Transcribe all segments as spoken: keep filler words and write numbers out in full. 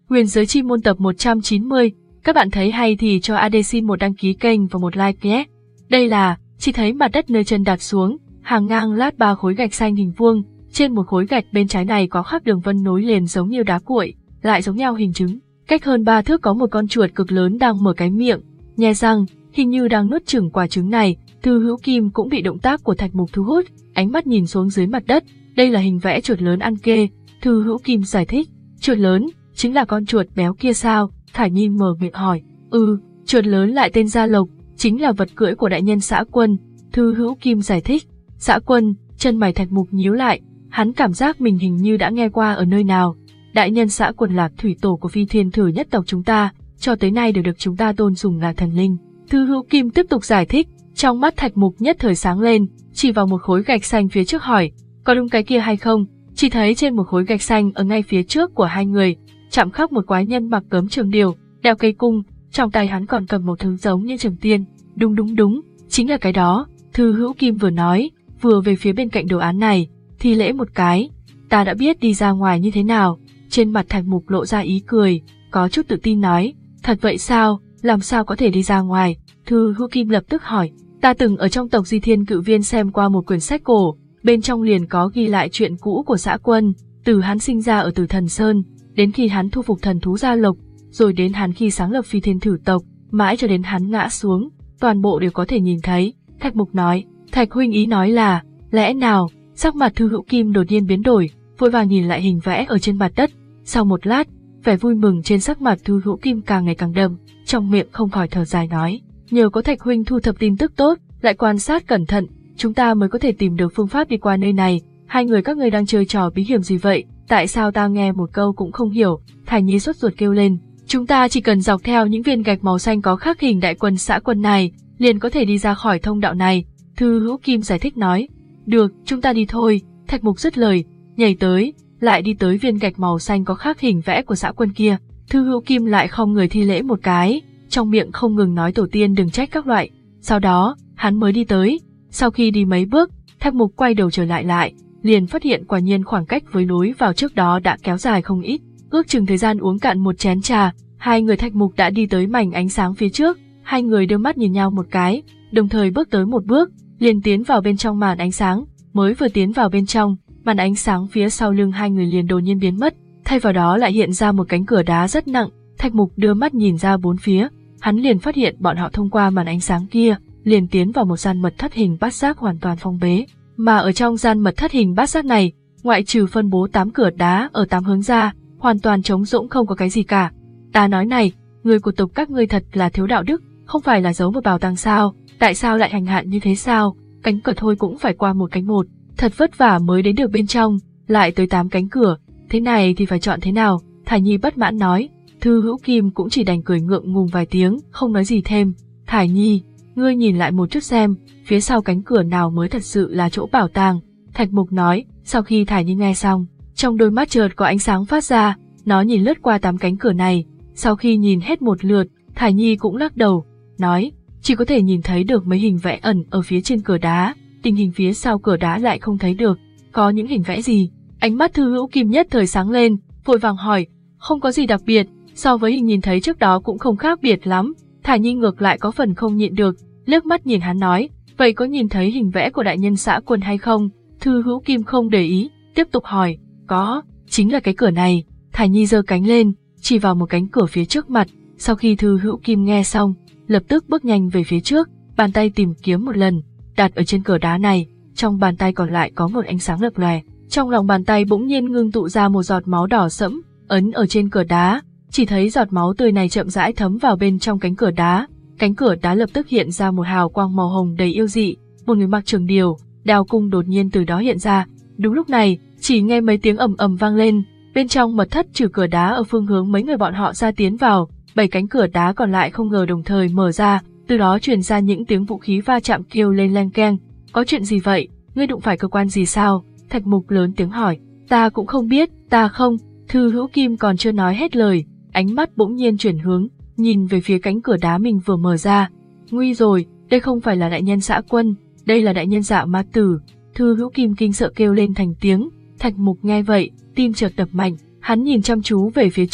Huyền giới chi môn tập một trăm chín mươi, các bạn thấy hay thì cho a đê xin một đăng ký kênh và một like nhé. Đây là, chỉ thấy mặt đất nơi chân đặt xuống, hàng ngang lát ba khối gạch xanh hình vuông, trên một khối gạch bên trái này có khắc đường vân nối liền giống như đá cuội, lại giống nhau hình trứng. Cách hơn ba thước có một con chuột cực lớn đang mở cái miệng, nhe răng, hình như đang nuốt chửng quả trứng này. Thư Hữu Kim cũng bị động tác của Thạch Mục thu hút, ánh mắt nhìn xuống dưới mặt đất. Đây là hình vẽ chuột lớn ăn kê. Thư Hữu Kim giải thích, chuột lớn chính là con chuột béo kia sao? Thải Nhi mở miệng hỏi. Ừ, chuột lớn lại tên Gia Lộc, chính là vật cưỡi của đại nhân Xã Quân. Thư Hữu Kim giải thích. Xã Quân, chân mày Thạch Mục nhíu lại, hắn cảm giác mình hình như đã nghe qua ở nơi nào. Đại nhân Xã Quân là thủy tổ của Phi Thiên Thử nhất tộc chúng ta, cho tới nay đều được chúng ta tôn sùng là thần linh. Thư Hữu Kim tiếp tục giải thích, trong mắt Thạch Mục nhất thời sáng lên, chỉ vào một khối gạch xanh phía trước hỏi, có đúng cái kia hay không? Chỉ thấy trên một khối gạch xanh ở ngay phía trước của hai người, chạm khắc một quái nhân mặc gấm trường điều, đeo cây cung, trong tay hắn còn cầm một thứ giống như trường tiên. Đúng đúng đúng, chính là cái đó. Thư Hữu Kim vừa nói, vừa về phía bên cạnh đồ án này, thi lễ một cái. Ta đã biết đi ra ngoài như thế nào. Trên mặt Thạch Mục lộ ra ý cười, có chút tự tin nói, thật vậy sao, làm sao có thể đi ra ngoài? Thư Hữu Kim lập tức hỏi, ta từng ở trong tộc Di Thiên Cự Viên xem qua một quyển sách cổ, bên trong liền có ghi lại chuyện cũ của Xã Quân, từ hắn sinh ra ở Tử Thần Sơn, đến khi hắn thu phục thần thú Gia Lộc, rồi đến hắn khi sáng lập Phi Thiên Thử tộc, mãi cho đến hắn ngã xuống, toàn bộ đều có thể nhìn thấy. Thạch Mục nói, Thạch huynh ý nói là, lẽ nào? Sắc mặt Thư Hữu Kim đột nhiên biến đổi, vội vàng nhìn lại hình vẽ ở trên mặt đất. Sau một lát, vẻ vui mừng trên sắc mặt Thư Hữu Kim càng ngày càng đậm, trong miệng không khỏi thở dài nói, nhờ có Thạch huynh thu thập tin tức tốt, lại quan sát cẩn thận, chúng ta mới có thể tìm được phương pháp đi qua nơi này. Hai người các ngươi đang chơi trò bí hiểm gì vậy? Tại sao ta nghe một câu cũng không hiểu? Thải Nhi sốt ruột kêu lên, chúng ta chỉ cần dọc theo những viên gạch màu xanh có khắc hình đại quân Xã Quân này, liền có thể đi ra khỏi thông đạo này. Thư Hữu Kim giải thích nói, được, chúng ta đi thôi. Thạch Mục dứt lời, nhảy tới, lại đi tới viên gạch màu xanh có khắc hình vẽ của Xã Quân kia. Thư Hữu Kim lại không người thi lễ một cái, trong miệng không ngừng nói tổ tiên đừng trách các loại. Sau đó, hắn mới đi tới. Sau khi đi mấy bước, Thạch Mục quay đầu trở lại lại, liền phát hiện quả nhiên khoảng cách với lối vào trước đó đã kéo dài không ít. Ước chừng thời gian uống cạn một chén trà, hai người Thạch Mục đã đi tới mảnh ánh sáng phía trước. Hai người đưa mắt nhìn nhau một cái, đồng thời bước tới một bước, liền tiến vào bên trong màn ánh sáng. Mới vừa tiến vào bên trong, màn ánh sáng phía sau lưng hai người liền đột nhiên biến mất, thay vào đó lại hiện ra một cánh cửa đá rất nặng. Thạch Mục đưa mắt nhìn ra bốn phía, hắn liền phát hiện bọn họ thông qua màn ánh sáng kia, liền tiến vào một gian mật thất hình bát giác hoàn toàn phong bế. Mà ở trong gian mật thất hình bát giác này, ngoại trừ phân bố tám cửa đá ở tám hướng ra, hoàn toàn trống rỗng không có cái gì cả. Ta nói này, người của tộc các ngươi thật là thiếu đạo đức, không phải là giấu một bảo tàng sao? Tại sao lại hành hạ như thế sao? Cánh cửa thôi cũng phải qua một cánh một, thật vất vả mới đến được bên trong, lại tới tám cánh cửa, thế này thì phải chọn thế nào? Thải Nhi bất mãn nói. Thư Hữu Kim cũng chỉ đành cười ngượng ngùng vài tiếng, không nói gì thêm. Thải Nhi, ngươi nhìn lại một chút xem, phía sau cánh cửa nào mới thật sự là chỗ bảo tàng? Thạch Mục nói. Sau khi Thải Nhi nghe xong, trong đôi mắt chợt có ánh sáng phát ra, nó nhìn lướt qua tám cánh cửa này. Sau khi nhìn hết một lượt, Thải Nhi cũng lắc đầu, nói, chỉ có thể nhìn thấy được mấy hình vẽ ẩn ở phía trên cửa đá, tình hình phía sau cửa đá lại không thấy được. Có những hình vẽ gì? Ánh mắt Thư Hữu Kim nhất thời sáng lên, vội vàng hỏi. Không có gì đặc biệt, so với hình nhìn thấy trước đó cũng không khác biệt lắm. Thải Nhi ngược lại có phần không nhịn được, liếc mắt nhìn hắn nói, vậy có nhìn thấy hình vẽ của đại nhân Xã Quân hay không? Thư Hữu Kim không để ý, tiếp tục hỏi, có, chính là cái cửa này. Thải Nhi giơ cánh lên, chỉ vào một cánh cửa phía trước mặt. Sau khi Thư Hữu Kim nghe xong, lập tức bước nhanh về phía trước, bàn tay tìm kiếm một lần, đặt ở trên cửa đá này, trong bàn tay còn lại có một ánh sáng lập lòe. Trong lòng bàn tay bỗng nhiên ngưng tụ ra một giọt máu đỏ sẫm, ấn ở trên cửa đá, chỉ thấy giọt máu tươi này chậm rãi thấm vào bên trong cánh cửa đá. Cánh cửa đá lập tức hiện ra một hào quang màu hồng đầy yêu dị, một người mặc trường điều, đao cung đột nhiên từ đó hiện ra. Đúng lúc này, chỉ nghe mấy tiếng ầm ầm vang lên, bên trong mật thất trừ cửa đá ở phương hướng mấy người bọn họ ra tiến vào, bảy cánh cửa đá còn lại không ngờ đồng thời mở ra, từ đó truyền ra những tiếng vũ khí va chạm kêu lên leng keng. Có chuyện gì vậy? Ngươi đụng phải cơ quan gì sao? Thạch Mục lớn tiếng hỏi. Ta cũng không biết, ta không. Thư Hữu Kim còn chưa nói hết lời, ánh mắt bỗng nhiên chuyển hướng, nhìn về phía cánh cửa đá mình vừa mở ra. Nguy rồi, đây không phải là đại nhân Xã Quân, đây là đại nhân Dạ Ma Tử. Thư Hữu Kim kinh sợ kêu lên thành tiếng. Thạch Mục nghe vậy, tim chợt đập mạnh, hắn nhìn chăm chú về phía trước,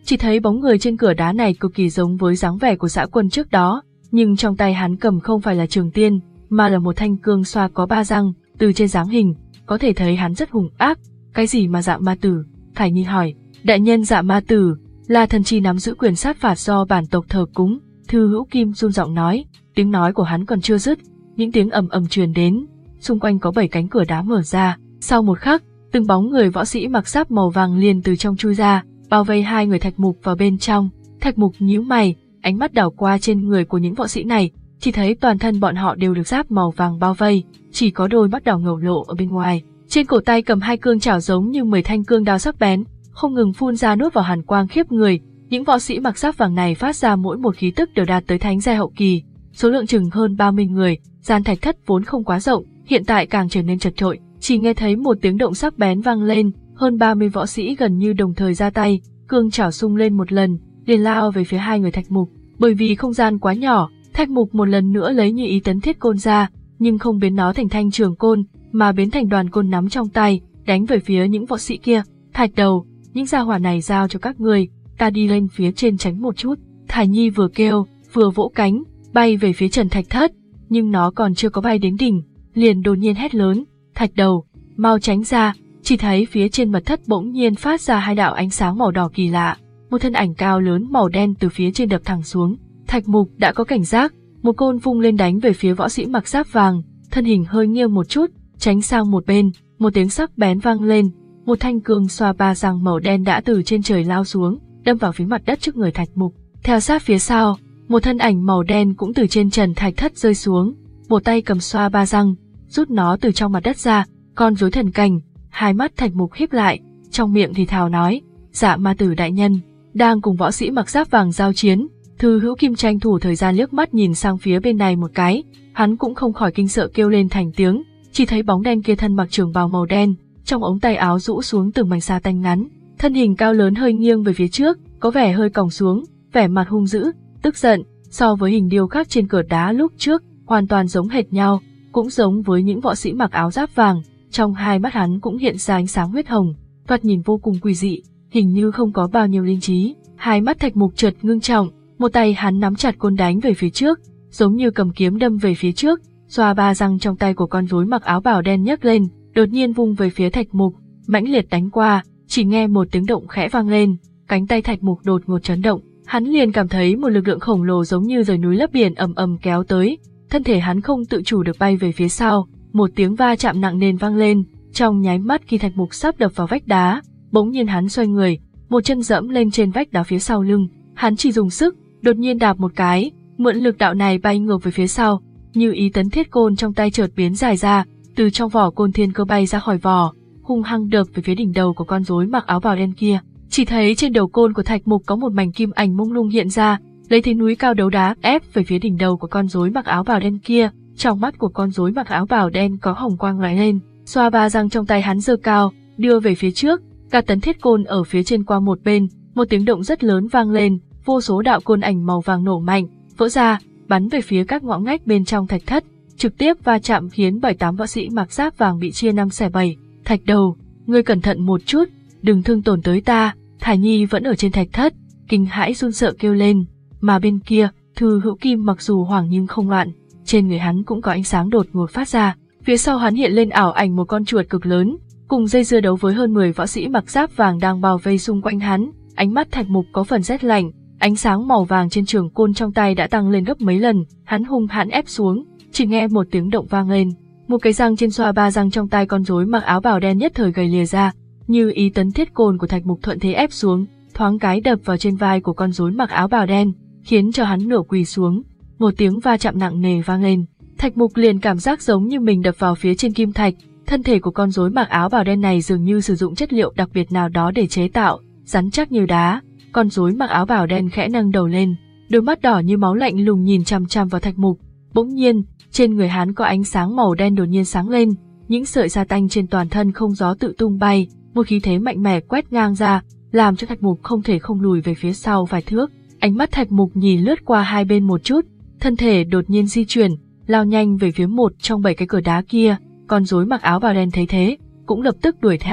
Chỉ thấy bóng người trên cửa đá này cực kỳ giống với dáng vẻ của Dã Quân trước đó, nhưng trong tay hắn cầm không phải là trường tiên, mà là một thanh cương xoa có ba răng. Từ trên dáng hình, có thể thấy hắn rất hung ác. Cái gì mà Dạ Ma Tử? Thải Nhi hỏi. Đại nhân, Dạ Ma Tử là thần chi nắm giữ quyền sát phạt do bản tộc thờ cúng. Thư Hữu Kim run giọng nói. Tiếng nói của hắn còn chưa dứt, những tiếng ầm ầm truyền đến. Xung quanh có bảy cánh cửa đá mở ra. Sau một khắc, từng bóng người võ sĩ mặc giáp màu vàng liền từ trong chui ra, bao vây hai người Thạch Mục vào bên trong. Thạch Mục nhíu mày, ánh mắt đảo qua trên người của những võ sĩ này, chỉ thấy toàn thân bọn họ đều được giáp màu vàng bao vây, chỉ có đôi mắt đỏ ngầu lộ ở bên ngoài. Trên cổ tay cầm hai cương chảo giống như mười thanh cương đao sắc bén, không ngừng phun ra nuốt vào hàn quang khiếp người. Những võ sĩ mặc giáp vàng này phát ra mỗi một khí tức đều đạt tới thánh giai hậu kỳ, số lượng chừng hơn ba mươi người. Gian thạch thất vốn không quá rộng, hiện tại càng trở nên chật chội. Chỉ nghe thấy một tiếng động sắc bén vang lên, hơn ba mươi võ sĩ gần như đồng thời ra tay, cương chảo xung lên một lần, liền lao về phía hai người Thạch Mục. Bởi vì không gian quá nhỏ, Thạch Mục một lần nữa lấy Như Ý Tấn Thiết Côn ra, nhưng không biến nó thành thanh trường côn, mà biến thành đoàn côn nắm trong tay, đánh về phía những võ sĩ kia. Thạch Đầu, những gia hỏa này giao cho các ngươi, ta đi lên phía trên tránh một chút. Thải Nhi vừa kêu, vừa vỗ cánh, bay về phía Trần Thạch Thất, nhưng nó còn chưa có bay đến đỉnh, liền đột nhiên hét lớn, Thạch Đầu, mau tránh ra. Chỉ thấy phía trên mật thất bỗng nhiên phát ra hai đạo ánh sáng màu đỏ kỳ lạ, một thân ảnh cao lớn màu đen từ phía trên đập thẳng xuống. Thạch Mục đã có cảnh giác, một côn vung lên đánh về phía võ sĩ mặc giáp vàng, thân hình hơi nghiêng một chút, tránh sang một bên, một tiếng sắc bén vang lên, một thanh cương xoa ba răng màu đen đã từ trên trời lao xuống, đâm vào phía mặt đất trước người Thạch Mục. Theo sát phía sau, một thân ảnh màu đen cũng từ trên trần thạch thất rơi xuống, một tay cầm xoa ba răng, rút nó từ trong mặt đất ra, con rối thần cảnh. Hai mắt Thạch Mục híp lại, trong miệng thì thào nói, Dạ Ma Tử đại nhân, đang cùng võ sĩ mặc giáp vàng giao chiến. Thư Hữu Kim tranh thủ thời gian liếc mắt nhìn sang phía bên này một cái, hắn cũng không khỏi kinh sợ kêu lên thành tiếng, chỉ thấy bóng đen kia thân mặc trường bào màu đen, trong ống tay áo rũ xuống từng mảnh sa tanh ngắn, thân hình cao lớn hơi nghiêng về phía trước, có vẻ hơi còng xuống, vẻ mặt hung dữ, tức giận, so với hình điêu khắc trên cửa đá lúc trước, hoàn toàn giống hệt nhau, cũng giống với những võ sĩ mặc áo giáp vàng. Trong hai mắt hắn cũng hiện ra ánh sáng huyết hồng, thoạt nhìn vô cùng quỷ dị, hình như không có bao nhiêu linh trí. Hai mắt Thạch Mục chợt ngưng trọng, một tay hắn nắm chặt côn đánh về phía trước, giống như cầm kiếm đâm về phía trước, xoa ba răng trong tay của con rối mặc áo bào đen nhấc lên, đột nhiên vung về phía Thạch Mục, mãnh liệt đánh qua, chỉ nghe một tiếng động khẽ vang lên, cánh tay Thạch Mục đột ngột chấn động, hắn liền cảm thấy một lực lượng khổng lồ giống như rời núi lấp biển ầm ầm kéo tới, thân thể hắn không tự chủ được bay về phía sau. Một tiếng va chạm nặng nề vang lên, trong nháy mắt khi Thạch Mục sắp đập vào vách đá, bỗng nhiên hắn xoay người, một chân dẫm lên trên vách đá phía sau lưng, hắn chỉ dùng sức, đột nhiên đạp một cái, mượn lực đạo này bay ngược về phía sau, Như Ý Tấn Thiết Côn trong tay chợt biến dài ra, từ trong vỏ côn thiên cơ bay ra khỏi vỏ, hung hăng đập về phía đỉnh đầu của con rối mặc áo bào đen kia. Chỉ thấy trên đầu côn của Thạch Mục có một mảnh kim ảnh mông lung hiện ra, lấy thế núi cao đấu đá ép về phía đỉnh đầu của con rối mặc áo bào đen kia. Trong mắt của con rối mặc áo bào đen có hồng quang lóe lên, xoa ba răng trong tay hắn giơ cao, đưa về phía trước, cả tấn thiết côn ở phía trên qua một bên, một tiếng động rất lớn vang lên, vô số đạo côn ảnh màu vàng nổ mạnh, vỡ ra, bắn về phía các ngõ ngách bên trong thạch thất, trực tiếp va chạm khiến bảy tám võ sĩ mặc giáp vàng bị chia năm xẻ bảy. Thạch Đầu, ngươi cẩn thận một chút, đừng thương tổn tới ta. Thải Nhi vẫn ở trên thạch thất, kinh hãi run sợ kêu lên, mà bên kia, Thư Hữu Kim mặc dù hoảng nhưng không loạn. Trên người hắn cũng có ánh sáng đột ngột phát ra, phía sau hắn hiện lên ảo ảnh một con chuột cực lớn, cùng dây dưa đấu với hơn mười võ sĩ mặc giáp vàng đang bao vây xung quanh hắn. Ánh mắt Thạch Mục có phần rét lạnh, ánh sáng màu vàng trên trường côn trong tay đã tăng lên gấp mấy lần, hắn hung hãn ép xuống, chỉ nghe một tiếng động vang lên, một cái răng trên xoa ba răng trong tay con rối mặc áo bào đen nhất thời gầy lìa ra, Như Ý Tấn Thiết Côn của Thạch Mục thuận thế ép xuống, thoáng cái đập vào trên vai của con rối mặc áo bào đen, khiến cho hắn nửa quỳ xuống. Một tiếng va chạm nặng nề vang lên, Thạch Mục liền cảm giác giống như mình đập vào phía trên kim thạch. Thân thể của con rối mặc áo bào đen này dường như sử dụng chất liệu đặc biệt nào đó để chế tạo, rắn chắc như đá. Con rối mặc áo bào đen khẽ nâng đầu lên, đôi mắt đỏ như máu lạnh lùng nhìn chằm chằm vào Thạch Mục. Bỗng nhiên, trên người hắn có ánh sáng màu đen đột nhiên sáng lên, những sợi da tanh trên toàn thân không gió tự tung bay, một khí thế mạnh mẽ quét ngang ra, làm cho Thạch Mục không thể không lùi về phía sau vài thước. Ánh mắt Thạch Mục nhìn lướt qua hai bên một chút, thân thể đột nhiên di chuyển, lao nhanh về phía một trong bảy cái cửa đá kia. Con rối mặc áo bào đen thấy thế, cũng lập tức đuổi theo,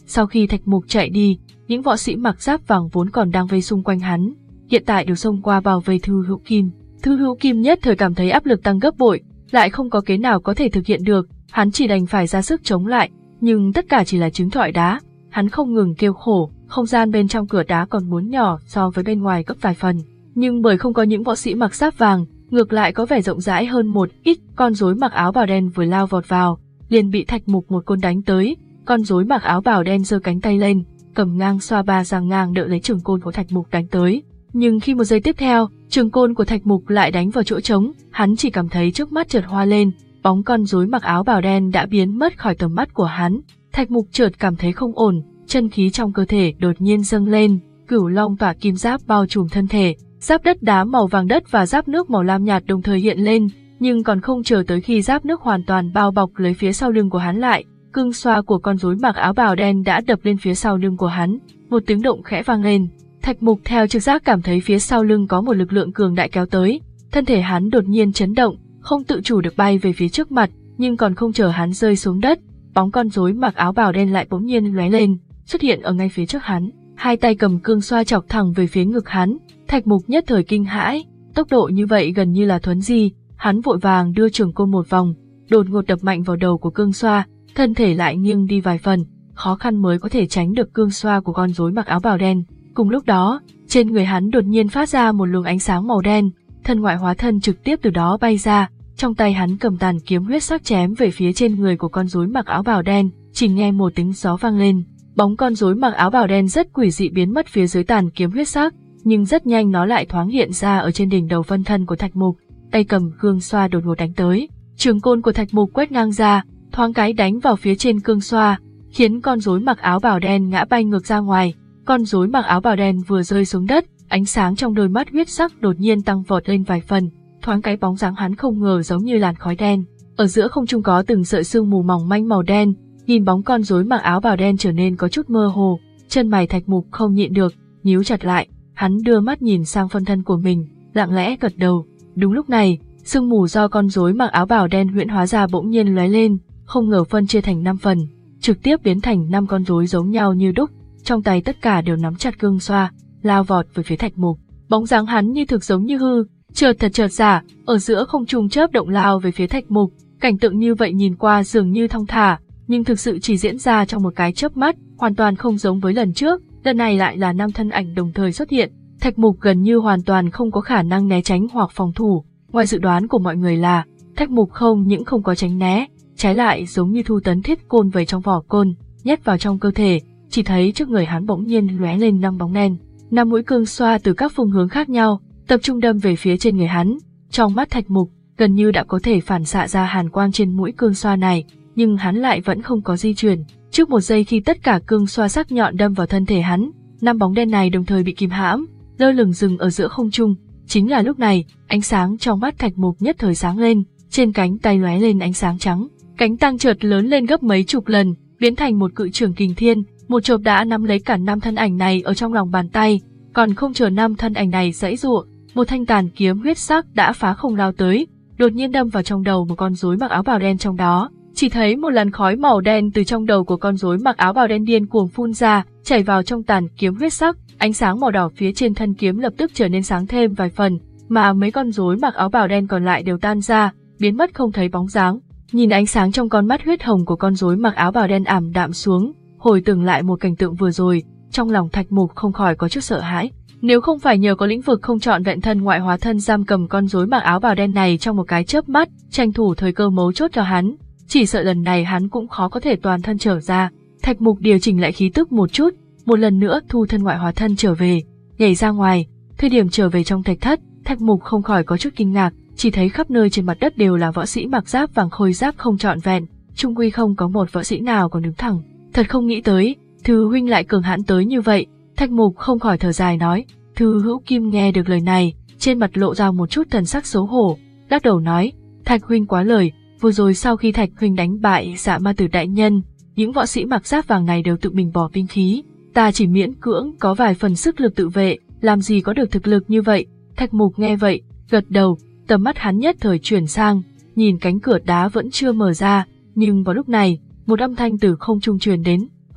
Sau khi Thạch Mục chạy đi, những võ sĩ mặc giáp vàng vốn còn đang vây xung quanh hắn, hiện tại đều xông qua bao vây Thư Hữu Kim. Thư Hữu Kim nhất thời cảm thấy áp lực tăng gấp bội, lại không có kế nào có thể thực hiện được, hắn chỉ đành phải ra sức chống lại, nhưng tất cả chỉ là trứng thoại đá. Hắn không ngừng kêu khổ, không gian bên trong cửa đá còn muốn nhỏ so với bên ngoài gấp vài phần, nhưng bởi không có những võ sĩ mặc giáp vàng, ngược lại có vẻ rộng rãi hơn một ít. Con rối mặc áo bào đen vừa lao vọt vào, liền bị Thạch Mục một côn đánh tới. Con rối mặc áo bào đen giơ cánh tay lên, cầm ngang xoa ba giang ngang đỡ lấy trường côn của Thạch Mục đánh tới. Nhưng khi một giây tiếp theo, trường côn của Thạch Mục lại đánh vào chỗ trống, hắn chỉ cảm thấy trước mắt chợt hoa lên, bóng con rối mặc áo bào đen đã biến mất khỏi tầm mắt của hắn. Thạch Mục chợt cảm thấy không ổn, chân khí trong cơ thể đột nhiên dâng lên, Cửu Long tỏa kim giáp bao trùm thân thể, giáp đất đá màu vàng đất và giáp nước màu lam nhạt đồng thời hiện lên, nhưng còn không chờ tới khi giáp nước hoàn toàn bao bọc lấy phía sau lưng của hắn lại, cương xoa của con rối mặc áo bào đen đã đập lên phía sau lưng của hắn, một tiếng động khẽ vang lên. Thạch Mục theo trực giác cảm thấy phía sau lưng có một lực lượng cường đại kéo tới, thân thể hắn đột nhiên chấn động, không tự chủ được bay về phía trước mặt, nhưng còn không chờ hắn rơi xuống đất, bóng con rối mặc áo bào đen lại bỗng nhiên lóe lên, xuất hiện ở ngay phía trước hắn, hai tay cầm cương xoa chọc thẳng về phía ngực hắn. Thạch Mục nhất thời kinh hãi, tốc độ như vậy gần như là thuấn di, hắn vội vàng đưa trường côn một vòng, đột ngột đập mạnh vào đầu của cương xoa, thân thể lại nghiêng đi vài phần, khó khăn mới có thể tránh được cương xoa của con rối mặc áo bào đen. Cùng lúc đó, trên người hắn đột nhiên phát ra một luồng ánh sáng màu đen, thân ngoại hóa thân trực tiếp từ đó bay ra, trong tay hắn cầm tàn kiếm huyết sắc chém về phía trên người của con rối mặc áo bào đen, chỉ nghe một tiếng gió vang lên, bóng con rối mặc áo bào đen rất quỷ dị biến mất phía dưới tàn kiếm huyết sắc, nhưng rất nhanh nó lại thoáng hiện ra ở trên đỉnh đầu phân thân của Thạch Mục, tay cầm cương xoa đột ngột đánh tới, trường côn của Thạch Mục quét ngang ra, thoáng cái đánh vào phía trên cương xoa, khiến con rối mặc áo bào đen ngã bay ngược ra ngoài. Con rối mặc áo bào đen vừa rơi xuống đất, ánh sáng trong đôi mắt huyết sắc đột nhiên tăng vọt lên vài phần, thoáng cái bóng dáng hắn không ngờ giống như làn khói đen, ở giữa không trung có từng sợi sương mù mỏng manh màu đen, nhìn bóng con rối mặc áo bào đen trở nên có chút mơ hồ, chân mày Thạch Mục không nhịn được, nhíu chặt lại, hắn đưa mắt nhìn sang phân thân của mình, lặng lẽ gật đầu. Đúng lúc này, sương mù do con rối mặc áo bào đen huyễn hóa ra bỗng nhiên lóe lên, không ngờ phân chia thành năm phần, trực tiếp biến thành năm con rối giống nhau như đúc, trong tay tất cả đều nắm chặt cương xoa, lao vọt về phía Thạch Mục. Bóng dáng hắn như thực giống như hư, chợt thật chợt giả, ở giữa không trung chớp động lao về phía Thạch Mục. Cảnh tượng như vậy nhìn qua dường như thong thả, nhưng thực sự chỉ diễn ra trong một cái chớp mắt, hoàn toàn không giống với lần trước. Lần này lại là năm thân ảnh đồng thời xuất hiện. Thạch Mục gần như hoàn toàn không có khả năng né tránh hoặc phòng thủ. Ngoài dự đoán của mọi người là Thạch Mục không những không có tránh né, trái lại giống như thu tấn thiết côn về trong vỏ côn, nhét vào trong cơ thể. Chỉ thấy trước người hắn bỗng nhiên lóe lên năm bóng đen, năm mũi cương xoa từ các phương hướng khác nhau, tập trung đâm về phía trên người hắn. Trong mắt Thạch Mục gần như đã có thể phản xạ ra hàn quang trên mũi cương xoa này, nhưng hắn lại vẫn không có di chuyển. Trước một giây khi tất cả cương xoa sắc nhọn đâm vào thân thể hắn, năm bóng đen này đồng thời bị kìm hãm, lơ lửng dừng ở giữa không trung. Chính là lúc này, ánh sáng trong mắt Thạch Mục nhất thời sáng lên, trên cánh tay lóe lên ánh sáng trắng, cánh tăng chợt lớn lên gấp mấy chục lần, biến thành một cự trường kình thiên. Một chộp đã nắm lấy cả năm thân ảnh này ở trong lòng bàn tay, còn không chờ năm thân ảnh này giãy giụa, một thanh tàn kiếm huyết sắc đã phá không lao tới, đột nhiên đâm vào trong đầu một con rối mặc áo bào đen trong đó. Chỉ thấy một làn khói màu đen từ trong đầu của con rối mặc áo bào đen điên cuồng phun ra, chảy vào trong tàn kiếm huyết sắc, ánh sáng màu đỏ phía trên thân kiếm lập tức trở nên sáng thêm vài phần, mà mấy con rối mặc áo bào đen còn lại đều tan ra, biến mất không thấy bóng dáng. Nhìn ánh sáng trong con mắt huyết hồng của con rối mặc áo bào đen ảm đạm xuống, hồi tưởng lại một cảnh tượng vừa rồi, trong lòng Thạch Mục không khỏi có chút sợ hãi. Nếu không phải nhờ có lĩnh vực không trọn vẹn thân ngoại hóa thân giam cầm con rối mặc áo bào đen này trong một cái chớp mắt, tranh thủ thời cơ mấu chốt cho hắn, chỉ sợ lần này hắn cũng khó có thể toàn thân trở ra. Thạch Mục điều chỉnh lại khí tức một chút, một lần nữa thu thân ngoại hóa thân trở về, nhảy ra ngoài. Thời điểm trở về trong thạch thất, Thạch Mục không khỏi có chút kinh ngạc, chỉ thấy khắp nơi trên mặt đất đều là võ sĩ mặc giáp vàng khôi giáp không trọn vẹn, chung quy không có một võ sĩ nào còn đứng thẳng. Thật không nghĩ tới, Thư huynh lại cường hãn tới như vậy. Thạch Mục không khỏi thở dài nói. Thư Hữu Kim nghe được lời này, trên mặt lộ ra một chút thần sắc xấu hổ, lắc đầu nói, Thạch huynh quá lời, vừa rồi sau khi Thạch huynh đánh bại Dạ Ma Tử đại nhân, những võ sĩ mặc giáp vàng này đều tự mình bỏ binh khí, ta chỉ miễn cưỡng có vài phần sức lực tự vệ, làm gì có được thực lực như vậy. Thạch Mục nghe vậy, gật đầu, tầm mắt hắn nhất thời chuyển sang, nhìn cánh cửa đá vẫn chưa mở ra, nhưng vào lúc này, một âm thanh từ không trung truyền đến, ôi,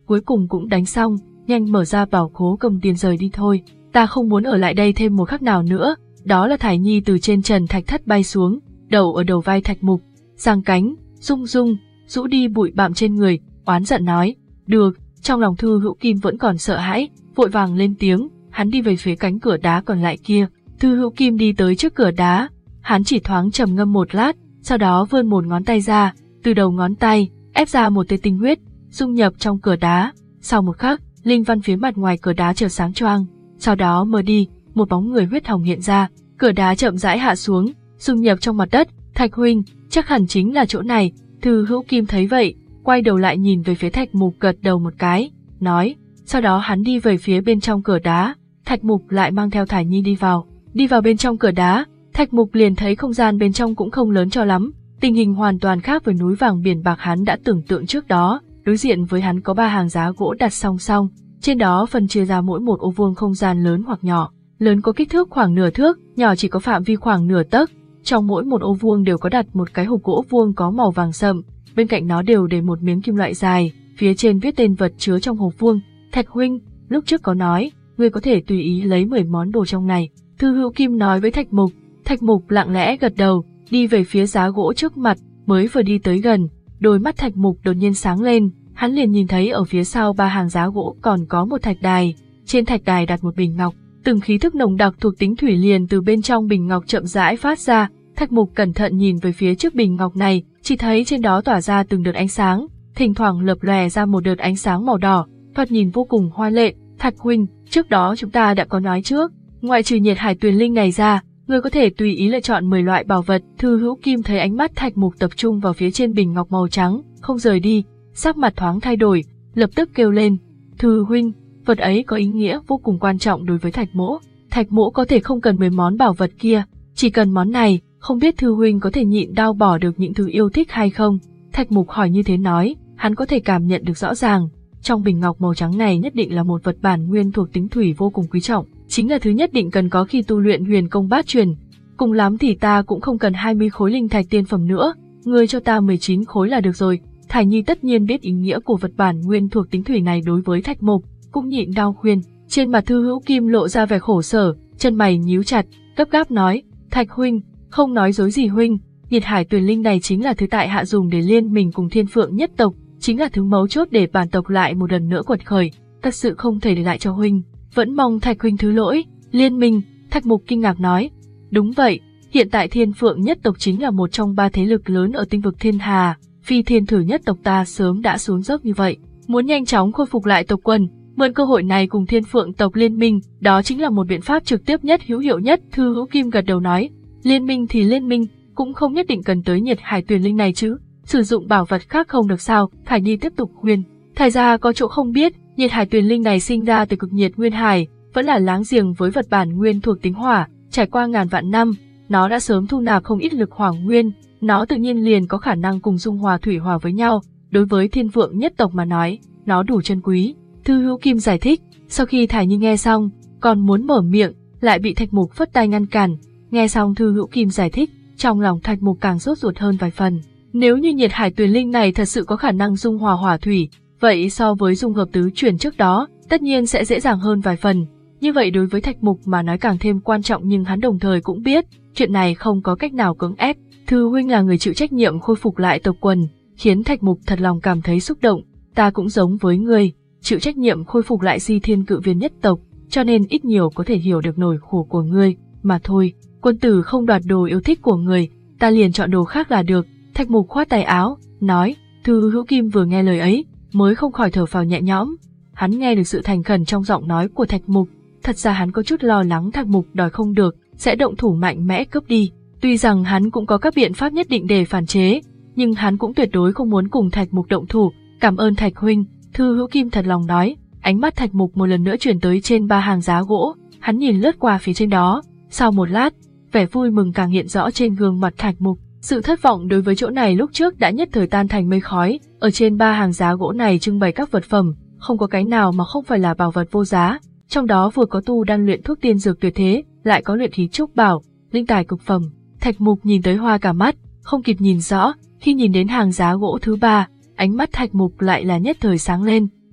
cuối cùng cũng đánh xong, nhanh mở ra bảo khố cầm tiền rời đi thôi. Ta không muốn ở lại đây thêm một khắc nào nữa. Đó là Thải Nhi từ trên trần thạch thất bay xuống, đầu ở đầu vai Thạch Mục, giang cánh, rung rung, rũ đi bụi bặm trên người, oán giận nói, được. Trong lòng Thư Hữu Kim vẫn còn sợ hãi, vội vàng lên tiếng, hắn đi về phía cánh cửa đá còn lại kia. Thư Hữu Kim đi tới trước cửa đá, hắn chỉ thoáng trầm ngâm một lát, sau đó vươn một ngón tay ra, từ đầu ngón tay ép ra một tia tinh huyết, dung nhập trong cửa đá. Sau một khắc, linh văn phía mặt ngoài cửa đá chợt sáng choang, sau đó mờ đi, một bóng người huyết hồng hiện ra, cửa đá chậm rãi hạ xuống, dung nhập trong mặt đất. Thạch huynh, chắc hẳn chính là chỗ này. Thư Hữu Kim thấy vậy, quay đầu lại nhìn về phía Thạch Mục gật đầu một cái, nói, sau đó hắn đi về phía bên trong cửa đá. Thạch Mục lại mang theo Thải Nhi đi vào. Đi vào bên trong cửa đá, Thạch Mục liền thấy không gian bên trong cũng không lớn cho lắm, tình hình hoàn toàn khác với núi vàng biển bạc hắn đã tưởng tượng trước đó. Đối diện với hắn có ba hàng giá gỗ đặt song song, trên đó phân chia ra mỗi một ô vuông không gian lớn hoặc nhỏ, lớn có kích thước khoảng nửa thước, nhỏ chỉ có phạm vi khoảng nửa tấc. Trong mỗi một ô vuông đều có đặt một cái hộp gỗ vuông có màu vàng sậm, bên cạnh nó đều để một miếng kim loại dài, phía trên viết tên vật chứa trong hộp vuông. Thạch huynh, lúc trước có nói, ngươi có thể tùy ý lấy mười món đồ trong này. Thư Hữu Kim nói với Thạch Mục. Thạch Mục lặng lẽ gật đầu, đi về phía giá gỗ trước mặt. Mới vừa đi tới gần, đôi mắt Thạch Mục đột nhiên sáng lên, hắn liền nhìn thấy ở phía sau ba hàng giá gỗ còn có một thạch đài, trên thạch đài đặt một bình ngọc, từng khí thức nồng đặc thuộc tính thủy liền từ bên trong bình ngọc chậm rãi phát ra. Thạch Mục cẩn thận nhìn về phía trước bình ngọc này, chỉ thấy trên đó tỏa ra từng đợt ánh sáng, thỉnh thoảng lập lòe ra một đợt ánh sáng màu đỏ, thoạt nhìn vô cùng hoa lệ. Thạch huynh, trước đó chúng ta đã có nói trước, ngoại trừ nhiệt hải tuyền linh này ra, ngươi có thể tùy ý lựa chọn mười loại bảo vật. Thư Hữu Kim thấy ánh mắt Thạch Mục tập trung vào phía trên bình ngọc màu trắng, không rời đi, sắc mặt thoáng thay đổi, lập tức kêu lên, Thư huynh, vật ấy có ý nghĩa vô cùng quan trọng đối với Thạch mỗ. Thạch mỗ có thể không cần mười món bảo vật kia, chỉ cần món này, không biết Thư huynh có thể nhịn đau bỏ được những thứ yêu thích hay không? Thạch Mục hỏi như thế nói, hắn có thể cảm nhận được rõ ràng, trong bình ngọc màu trắng này nhất định là một vật bản nguyên thuộc tính thủy vô cùng quý trọng, chính là thứ nhất định cần có khi tu luyện huyền công bát truyền. Cùng lắm thì ta cũng không cần hai mươi khối linh thạch tiên phẩm nữa, ngươi cho ta mười chín khối là được rồi. Thải Nhi tất nhiên biết ý nghĩa của vật bản nguyên thuộc tính thủy này đối với Thạch Mục, cũng nhịn đau khuyên. Trên mặt Thư Hữu Kim lộ ra vẻ khổ sở, chân mày nhíu chặt, gấp gáp nói, Thạch huynh, không nói dối gì huynh, nhiệt hải tuyền linh này chính là thứ tại hạ dùng để liên mình cùng Thiên Phượng nhất tộc, chính là thứ mấu chốt để bản tộc lại một lần nữa quật khởi, thật sự không thể để lại cho huynh, vẫn mong Thạch huynh thứ lỗi. Liên minh, Thạch Mục kinh ngạc nói, đúng vậy, hiện tại Thiên Phượng nhất tộc chính là một trong ba thế lực lớn ở tinh vực Thiên Hà, Phi Thiên Thử nhất tộc ta sớm đã xuống dốc như vậy, muốn nhanh chóng khôi phục lại tộc quần, mượn cơ hội này cùng Thiên Phượng tộc liên minh, đó chính là một biện pháp trực tiếp nhất hữu hiệu nhất. Thư Hữu Kim gật đầu nói, liên minh thì liên minh, cũng không nhất định cần tới nhiệt hải tuyền linh này chứ, sử dụng bảo vật khác không được sao? Thải Nhi tiếp tục khuyên. Thải gia có chỗ không biết, nhiệt hải tuyền linh này sinh ra từ cực nhiệt nguyên hải, vẫn là láng giềng với vật bản nguyên thuộc tính hỏa, trải qua ngàn vạn năm, nó đã sớm thu nạp không ít lực hỏa nguyên, nó tự nhiên liền có khả năng cùng dung hòa thủy hòa với nhau, đối với Thiên Phượng nhất tộc mà nói, nó đủ chân quý. Thư Hữu Kim giải thích. Sau khi Thải Nhi nghe xong, còn muốn mở miệng, lại bị Thạch Mục phất tay ngăn cản. Nghe xong Thư Hữu Kim giải thích, trong lòng Thạch Mục càng sốt ruột hơn vài phần. Nếu như nhiệt hải tuyền linh này thật sự có khả năng dung hòa hỏa thủy, vậy so với dung hợp tứ chuyển trước đó, tất nhiên sẽ dễ dàng hơn vài phần. Như vậy đối với Thạch Mục mà nói càng thêm quan trọng, nhưng hắn đồng thời cũng biết, chuyện này không có cách nào cưỡng ép. Thư huynh là người chịu trách nhiệm khôi phục lại tộc quần, khiến Thạch Mục thật lòng cảm thấy xúc động. Ta cũng giống với ngươi, chịu trách nhiệm khôi phục lại Di Thiên Cự Viên nhất tộc, cho nên ít nhiều có thể hiểu được nỗi khổ của ngươi, mà thôi. Quân tử không đoạt đồ yêu thích của người, ta liền chọn đồ khác là được. Thạch Mục khoát tay áo, nói. Thư Hữu Kim vừa nghe lời ấy, mới không khỏi thở phào nhẹ nhõm. Hắn nghe được sự thành khẩn trong giọng nói của Thạch Mục, thật ra hắn có chút lo lắng Thạch Mục đòi không được, sẽ động thủ mạnh mẽ cướp đi. Tuy rằng hắn cũng có các biện pháp nhất định để phản chế, nhưng hắn cũng tuyệt đối không muốn cùng Thạch Mục động thủ. Cảm ơn Thạch huynh, Thư Hữu Kim thật lòng nói. Ánh mắt Thạch Mục một lần nữa chuyển tới trên ba hàng giá gỗ, hắn nhìn lướt qua phía trên đó. Sau một lát, vẻ vui mừng càng hiện rõ trên gương mặt Thạch Mục. Sự thất vọng đối với chỗ này lúc trước đã nhất thời tan thành mây khói. Ở trên ba hàng giá gỗ này trưng bày các vật phẩm, không có cái nào mà không phải là bảo vật vô giá. Trong đó vừa có tu đan luyện thuốc tiên dược tuyệt thế, lại có luyện khí trúc bảo, linh tài cực phẩm. Thạch Mục nhìn tới hoa cả mắt, không kịp nhìn rõ. Khi nhìn đến hàng giá gỗ thứ ba, ánh mắt Thạch Mục lại là nhất thời sáng lên.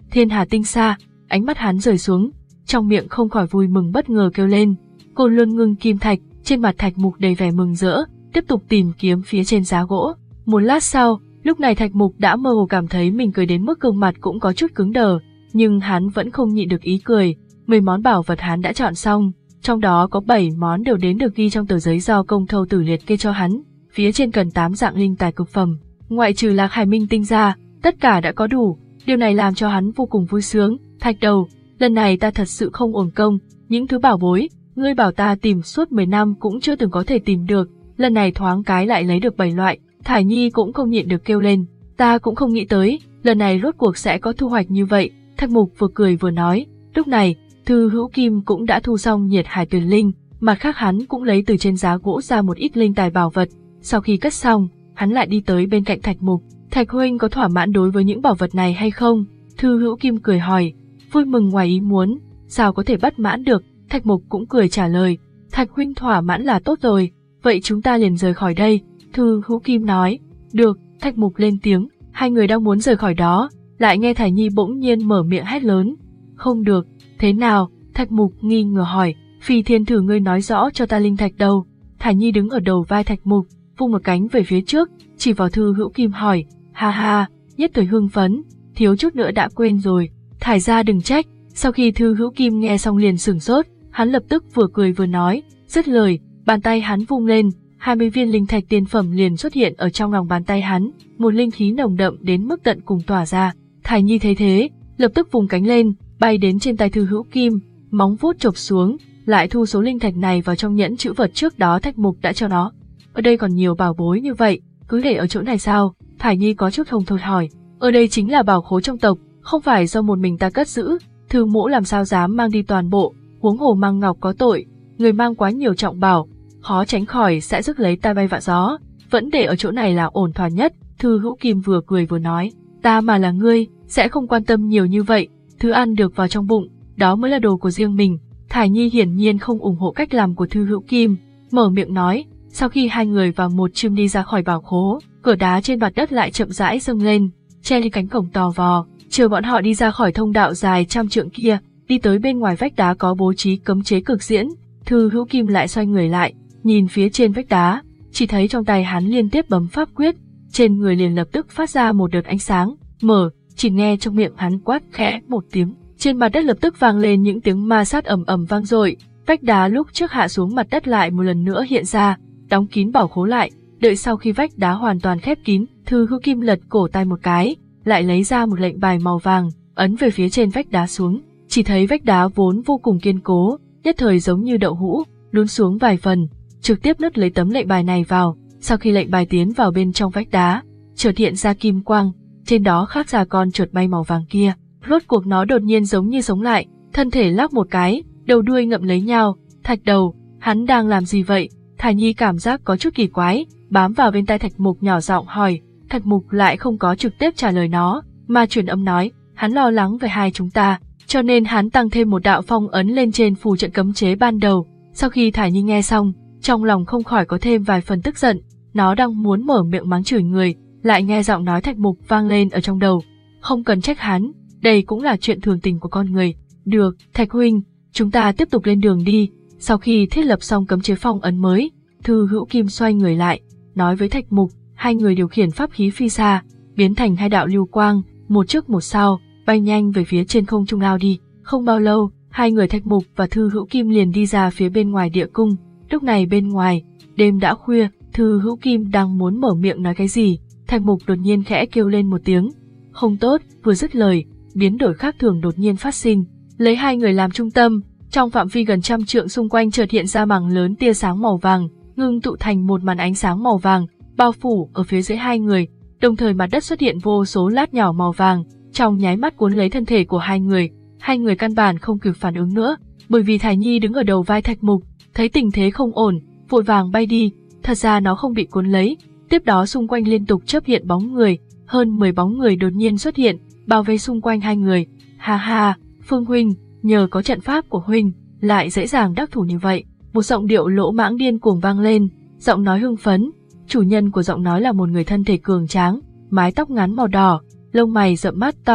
Thiên hà tinh xa, ánh mắt hắn rời xuống, trong miệng không khỏi vui mừng bất ngờ kêu lên. Cô luôn ngưng kim thạch, trên mặt Thạch Mục đầy vẻ mừng rỡ, tiếp tục tìm kiếm phía trên giá gỗ. Một lát sau, lúc này Thạch Mục đã mơ hồ cảm thấy mình cười đến mức gương mặt cũng có chút cứng đờ, nhưng hắn vẫn không nhịn được ý cười. Mười món bảo vật hắn đã chọn xong, trong đó có bảy món đều đến được ghi trong tờ giấy do Công Thâu Tử liệt kê cho hắn, phía trên cần tám dạng linh tài cực phẩm, ngoại trừ Lạc Hải Minh tinh ra, tất cả đã có đủ. Điều này làm cho hắn vô cùng vui sướng. Thạch Đầu, lần này ta thật sự không uổng công, những thứ bảo bối ngươi bảo ta tìm suốt mười năm cũng chưa từng có thể tìm được, lần này thoáng cái lại lấy được bảy loại. Thải Nhi cũng không nhịn được kêu lên, ta cũng không nghĩ tới, lần này rốt cuộc sẽ có thu hoạch như vậy. Thạch Mục vừa cười vừa nói. Lúc này, Thư Hữu Kim cũng đã thu xong nhiệt hải tuyển linh, mặt khác hắn cũng lấy từ trên giá gỗ ra một ít linh tài bảo vật. Sau khi cất xong, hắn lại đi tới bên cạnh Thạch Mục. Thạch huynh có thỏa mãn đối với những bảo vật này hay không? Thư Hữu Kim cười hỏi, vui mừng ngoài ý muốn, sao có thể bất mãn được? Thạch Mục cũng cười trả lời, Thạch huynh thỏa mãn là tốt rồi, vậy chúng ta liền rời khỏi đây. Thư Hữu Kim nói, được. Thạch Mục lên tiếng. Hai người đang muốn rời khỏi đó, lại nghe Thải Nhi bỗng nhiên mở miệng hét lớn, không được. Thế nào? Thạch Mục nghi ngờ hỏi, Phi Thiên Thử ngươi nói rõ cho ta linh thạch đâu. Thải Nhi đứng ở đầu vai Thạch Mục, vung một cánh về phía trước, chỉ vào Thư Hữu Kim hỏi, ha ha, nhất thời hưng phấn, thiếu chút nữa đã quên rồi. Thải gia đừng trách. Sau khi Thư Hữu Kim nghe xong liền sửng sốt, hắn lập tức vừa cười vừa nói, dứt lời, bàn tay hắn vung lên, hai mươi viên linh thạch tiên phẩm liền xuất hiện ở trong lòng bàn tay hắn, một linh khí nồng đậm đến mức tận cùng tỏa ra. Thải Nhi thấy thế, lập tức vùng cánh lên, bay đến trên tay Thư Hữu Kim, móng vuốt chộp xuống, lại thu số linh thạch này vào trong nhẫn chữ vật trước đó Thạch Mục đã cho nó. Ở đây còn nhiều bảo bối như vậy, cứ để ở chỗ này sao? Thải Nhi có chút không thôi hỏi. Ở đây chính là bảo khố trong tộc, không phải do một mình ta cất giữ, Thư mỗ làm sao dám mang đi toàn bộ, huống hồ Mang Ngọc có tội, người mang quá nhiều trọng bảo, khó tránh khỏi sẽ rước lấy tai bay vạ gió, vẫn để ở chỗ này là ổn thỏa nhất. Thư Hữu Kim vừa cười vừa nói, ta mà là ngươi, sẽ không quan tâm nhiều như vậy, thứ ăn được vào trong bụng, đó mới là đồ của riêng mình. Thải Nhi hiển nhiên không ủng hộ cách làm của Thư Hữu Kim, mở miệng nói. Sau khi hai người vào một chim đi ra khỏi bảo khố, cửa đá trên mặt đất lại chậm rãi dâng lên, che lên cánh cổng to vò, chờ bọn họ đi ra khỏi thông đạo dài trăm trượng kia, đi tới bên ngoài vách đá có bố trí cấm chế cực diễn. Thư Hữu Kim lại xoay người lại, nhìn phía trên vách đá, chỉ thấy trong tay hắn liên tiếp bấm pháp quyết, trên người liền lập tức phát ra một đợt ánh sáng, mở, chỉ nghe trong miệng hắn quát khẽ một tiếng, trên mặt đất lập tức vang lên những tiếng ma sát ầm ầm vang dội, vách đá lúc trước hạ xuống mặt đất lại một lần nữa hiện ra, đóng kín bảo khố lại. Đợi sau khi vách đá hoàn toàn khép kín, Thư Hữu Kim lật cổ tay một cái, lại lấy ra một lệnh bài màu vàng, ấn về phía trên vách đá xuống, chỉ thấy vách đá vốn vô cùng kiên cố, nhất thời giống như đậu hũ, lún xuống vài phần, trực tiếp nứt lấy tấm lệnh bài này vào. Sau khi lệnh bài tiến vào bên trong vách đá, chợt hiện ra kim quang, trên đó khắc ra con chuột bay màu vàng kia. Rốt cuộc nó đột nhiên giống như sống lại, thân thể lắc một cái, đầu đuôi ngậm lấy nhau. Thạch Đầu, hắn đang làm gì vậy? Thải Nhi cảm giác có chút kỳ quái, bám vào bên tai Thạch Mục nhỏ giọng hỏi. Thạch Mục lại không có trực tiếp trả lời nó, mà truyền âm nói, hắn lo lắng về hai chúng ta, cho nên hắn tăng thêm một đạo phong ấn lên trên phù trận cấm chế ban đầu. Sau khi Thải Nhi nghe xong, trong lòng không khỏi có thêm vài phần tức giận, nó đang muốn mở miệng mắng chửi người, lại nghe giọng nói Thạch Mục vang lên ở trong đầu, không cần trách hắn, đây cũng là chuyện thường tình của con người. Được, Thạch huynh, chúng ta tiếp tục lên đường đi. Sau khi thiết lập xong cấm chế phong ấn mới, Thư Hữu Kim xoay người lại, nói với Thạch Mục, hai người điều khiển pháp khí phi xa, biến thành hai đạo lưu quang, một trước một sau, bay nhanh về phía trên không trung lao đi. Không bao lâu, hai người Thạch Mục và Thư Hữu Kim liền đi ra phía bên ngoài địa cung. Lúc này bên ngoài, đêm đã khuya, Thư Hữu Kim đang muốn mở miệng nói cái gì, Thạch Mục đột nhiên khẽ kêu lên một tiếng, không tốt. Vừa dứt lời, biến đổi khác thường đột nhiên phát sinh, lấy hai người làm trung tâm, trong phạm vi gần trăm trượng xung quanh chợt hiện ra mảng lớn tia sáng màu vàng, ngưng tụ thành một màn ánh sáng màu vàng, bao phủ ở phía dưới hai người, đồng thời mặt đất xuất hiện vô số lát nhỏ màu vàng, trong nháy mắt cuốn lấy thân thể của hai người. Hai người căn bản không kịp phản ứng nữa, bởi vì Thải Nhi đứng ở đầu vai Thạch Mục, thấy tình thế không ổn, vội vàng bay đi. Thật ra nó không bị cuốn lấy, tiếp đó xung quanh liên tục chớp hiện bóng người, hơn mười bóng người đột nhiên xuất hiện, bao vây xung quanh hai người. Ha ha, Phương huynh, nhờ có trận pháp của huynh, lại dễ dàng đắc thủ như vậy. Một giọng điệu lỗ mãng điên cuồng vang lên, giọng nói hưng phấn. Chủ nhân của giọng nói là một người thân thể cường tráng, mái tóc ngắn màu đỏ, lông mày rậm mắt to,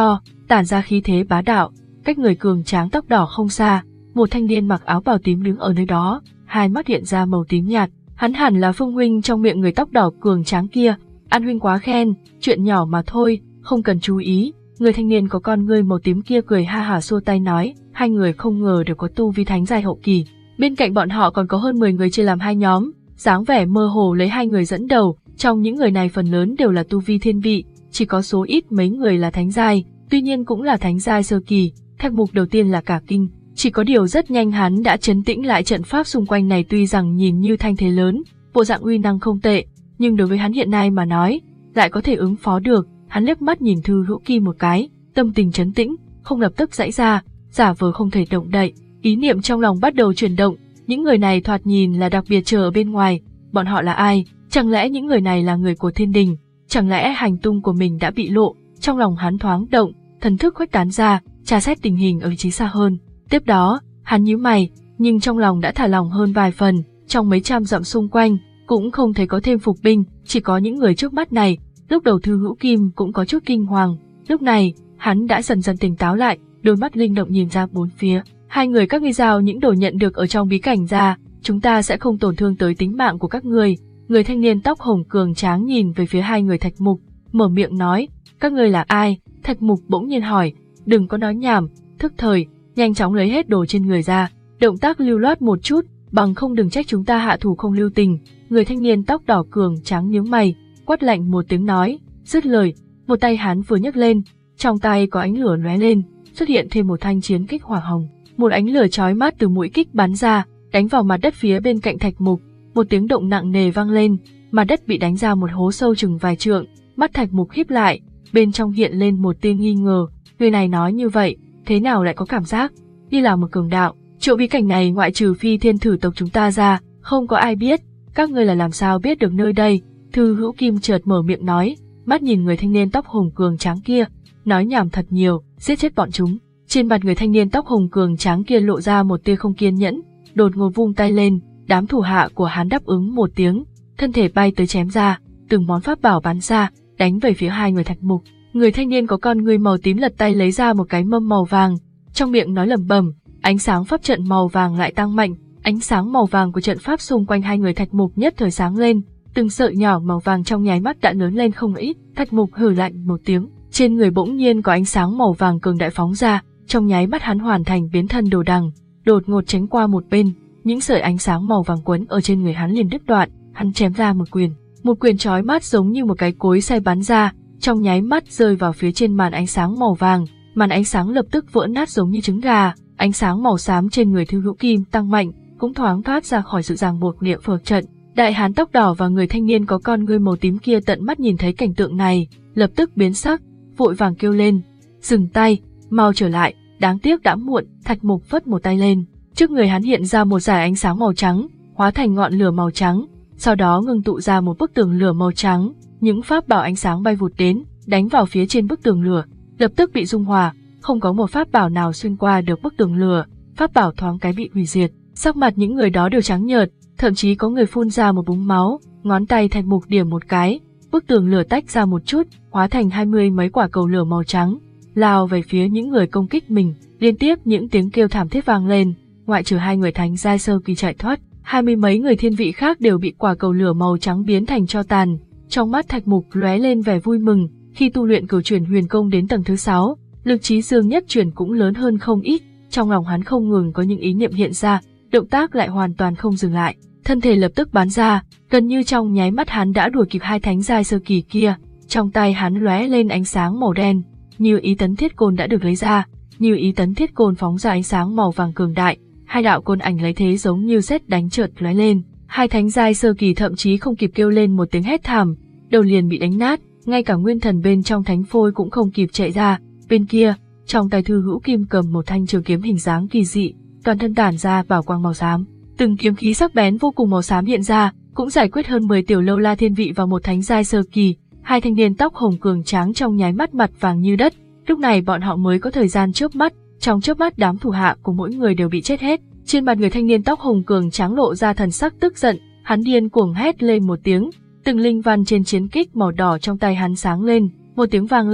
tản ra khí thế bá đạo. Cách người cường tráng tóc đỏ không xa, một thanh niên mặc áo bào tím đứng ở nơi đó, hai mắt hiện ra màu tím nhạt. Hắn hẳn là Phương huynh trong miệng người tóc đỏ cường tráng kia. An huynh quá khen, chuyện nhỏ mà thôi, không cần chú ý. Người thanh niên có con ngươi màu tím kia cười ha hả xua tay nói, hai người không ngờ đều có tu vi thánh giai hậu kỳ. Bên cạnh bọn họ còn có hơn mười người chia làm hai nhóm, dáng vẻ mơ hồ lấy hai người dẫn đầu. Trong những người này phần lớn đều là tu vi thiên vị, chỉ có số ít mấy người là thánh giai, tuy nhiên cũng là thánh giai sơ kỳ. Thạch Mục đầu tiên là cả kinh, chỉ có điều rất nhanh hắn đã trấn tĩnh lại. Trận pháp xung quanh này tuy rằng nhìn như thanh thế lớn, bộ dạng uy năng không tệ, nhưng đối với hắn hiện nay mà nói, lại có thể ứng phó được. Hắn liếc mắt nhìn Thư Hữu Kim một cái, tâm tình trấn tĩnh, không lập tức giãy ra, giả vờ không thể động đậy. Ý niệm trong lòng bắt đầu chuyển động, những người này thoạt nhìn là đặc biệt chờ ở bên ngoài, bọn họ là ai? Chẳng lẽ những người này là người của thiên đình? Chẳng lẽ hành tung của mình đã bị lộ? Trong lòng hắn thoáng động, thần thức khuếch tán ra, tra xét tình hình ở vị trí xa hơn. Tiếp đó, hắn nhíu mày, nhưng trong lòng đã thả lỏng hơn vài phần. Trong mấy trăm dặm xung quanh, cũng không thấy có thêm phục binh, chỉ có những người trước mắt này. Lúc đầu Thư Hữu Kim cũng có chút kinh hoàng, lúc này, hắn đã dần dần tỉnh táo lại, đôi mắt linh động nhìn ra bốn phía. Hai người các ngươi giao những đồ nhận được ở trong bí cảnh ra, chúng ta sẽ không tổn thương tới tính mạng của các ngươi. Người thanh niên tóc hồng cường tráng nhìn về phía hai người Thạch Mục, mở miệng nói, các ngươi là ai? Thạch Mục bỗng nhiên hỏi, đừng có nói nhảm, thức thời, nhanh chóng lấy hết đồ trên người ra, động tác lưu loát một chút, bằng không đừng trách chúng ta hạ thủ không lưu tình. Người thanh niên tóc đỏ cường tráng nhướng mày, quát lạnh một tiếng nói, dứt lời, một tay hắn vừa nhấc lên, trong tay có ánh lửa lóe lên, xuất hiện thêm một thanh chiến kích hỏa hồng, một ánh lửa chói mắt từ mũi kích bắn ra, đánh vào mặt đất phía bên cạnh Thạch Mục, một tiếng động nặng nề vang lên, mặt đất bị đánh ra một hố sâu chừng vài trượng. Mắt Thạch Mục híp lại, bên trong hiện lên một tia nghi ngờ, người này nói như vậy, thế nào lại có cảm giác như là một cường đạo? Chỗ bí cảnh này ngoại trừ Phi Thiên Thử tộc chúng ta ra, không có ai biết, các ngươi là làm sao biết được nơi đây? Thư Hữu Kim chợt mở miệng nói, mắt nhìn người thanh niên tóc hồng cường tráng kia, nói nhảm thật nhiều, giết chết bọn chúng. Trên mặt người thanh niên tóc hồng cường tráng kia lộ ra một tia không kiên nhẫn, đột ngột vung tay lên, đám thủ hạ của hắn đáp ứng một tiếng, thân thể bay tới chém ra, từng món pháp bảo bắn ra, đánh về phía hai người Thạch Mục. Người thanh niên có con ngươi màu tím lật tay lấy ra một cái mâm màu vàng, trong miệng nói lẩm bẩm, ánh sáng pháp trận màu vàng lại tăng mạnh, ánh sáng màu vàng của trận pháp xung quanh hai người Thạch Mục nhất thời sáng lên, từng sợi nhỏ màu vàng trong nháy mắt đã lớn lên không ít. Thạch Mục hừ lạnh một tiếng, trên người bỗng nhiên có ánh sáng màu vàng cường đại phóng ra, trong nháy mắt hắn hoàn thành biến thân đồ đằng, đột ngột tránh qua một bên, những sợi ánh sáng màu vàng quấn ở trên người hắn liền đứt đoạn, hắn chém ra một quyền, một quyền chói mắt giống như một cái cối xay bắn ra, trong nháy mắt rơi vào phía trên màn ánh sáng màu vàng, màn ánh sáng lập tức vỡ nát giống như trứng gà. Ánh sáng màu xám trên người Thư Hữu Kim tăng mạnh, cũng thoáng thoát ra khỏi sự ràng buộc địa phược trận. Đại hán tóc đỏ và người thanh niên có con ngươi màu tím kia tận mắt nhìn thấy cảnh tượng này, lập tức biến sắc, vội vàng kêu lên, dừng tay, mau trở lại. Đáng tiếc đã muộn. Thạch Mục phất một tay lên, trước người hắn hiện ra một dải ánh sáng màu trắng, hóa thành ngọn lửa màu trắng, sau đó ngưng tụ ra một bức tường lửa màu trắng. Những pháp bảo ánh sáng bay vụt đến, đánh vào phía trên bức tường lửa, lập tức bị dung hòa, không có một pháp bảo nào xuyên qua được bức tường lửa, pháp bảo thoáng cái bị hủy diệt. Sắc mặt những người đó đều trắng nhợt, thậm chí có người phun ra một búng máu. Ngón tay Thạch Mục điểm một cái, bức tường lửa tách ra một chút, hóa thành hai mươi mấy quả cầu lửa màu trắng, lao về phía những người công kích mình. Liên tiếp những tiếng kêu thảm thiết vang lên, ngoại trừ hai người thánh giai sơ kỳ chạy thoát, hai mươi mấy người thiên vị khác đều bị quả cầu lửa màu trắng biến thành tro tàn. Trong mắt Thạch Mục lóe lên vẻ vui mừng, khi tu luyện cửu chuyển huyền công đến tầng thứ sáu, lực trí dương nhất chuyển cũng lớn hơn không ít. Trong lòng hắn không ngừng có những ý niệm hiện ra, động tác lại hoàn toàn không dừng lại, thân thể lập tức bắn ra, gần như trong nháy mắt hắn đã đuổi kịp hai thánh giai sơ kỳ kia. Trong tay hắn lóe lên ánh sáng màu đen, như ý tấn thiết côn đã được lấy ra, như ý tấn thiết côn phóng ra ánh sáng màu vàng cường đại, hai đạo côn ảnh lấy thế giống như sét đánh chợt lóe lên, hai thánh giai sơ kỳ thậm chí không kịp kêu lên một tiếng hét thảm, đầu liền bị đánh nát, ngay cả nguyên thần bên trong thánh phôi cũng không kịp chạy ra. Bên kia, trong tay Thư Hữu Kim cầm một thanh trường kiếm hình dáng kỳ dị, toàn thân tản ra bảo quang màu xám, từng kiếm khí sắc bén vô cùng màu xám hiện ra, cũng giải quyết hơn mười tiểu lâu la thiên vị và một thánh giai sơ kỳ. Hai thanh niên tóc hồng cường tráng trong nháy mắt mặt vàng như đất, lúc này bọn họ mới có thời gian chớp mắt, trong chớp mắt đám thủ hạ của mỗi người đều bị chết hết. Trên mặt người thanh niên tóc hồng cường tráng lộ ra thần sắc tức giận, hắn điên cuồng hét lên một tiếng, từng linh văn trên chiến kích màu đỏ trong tay hắn sáng lên, một tiếng vang lên,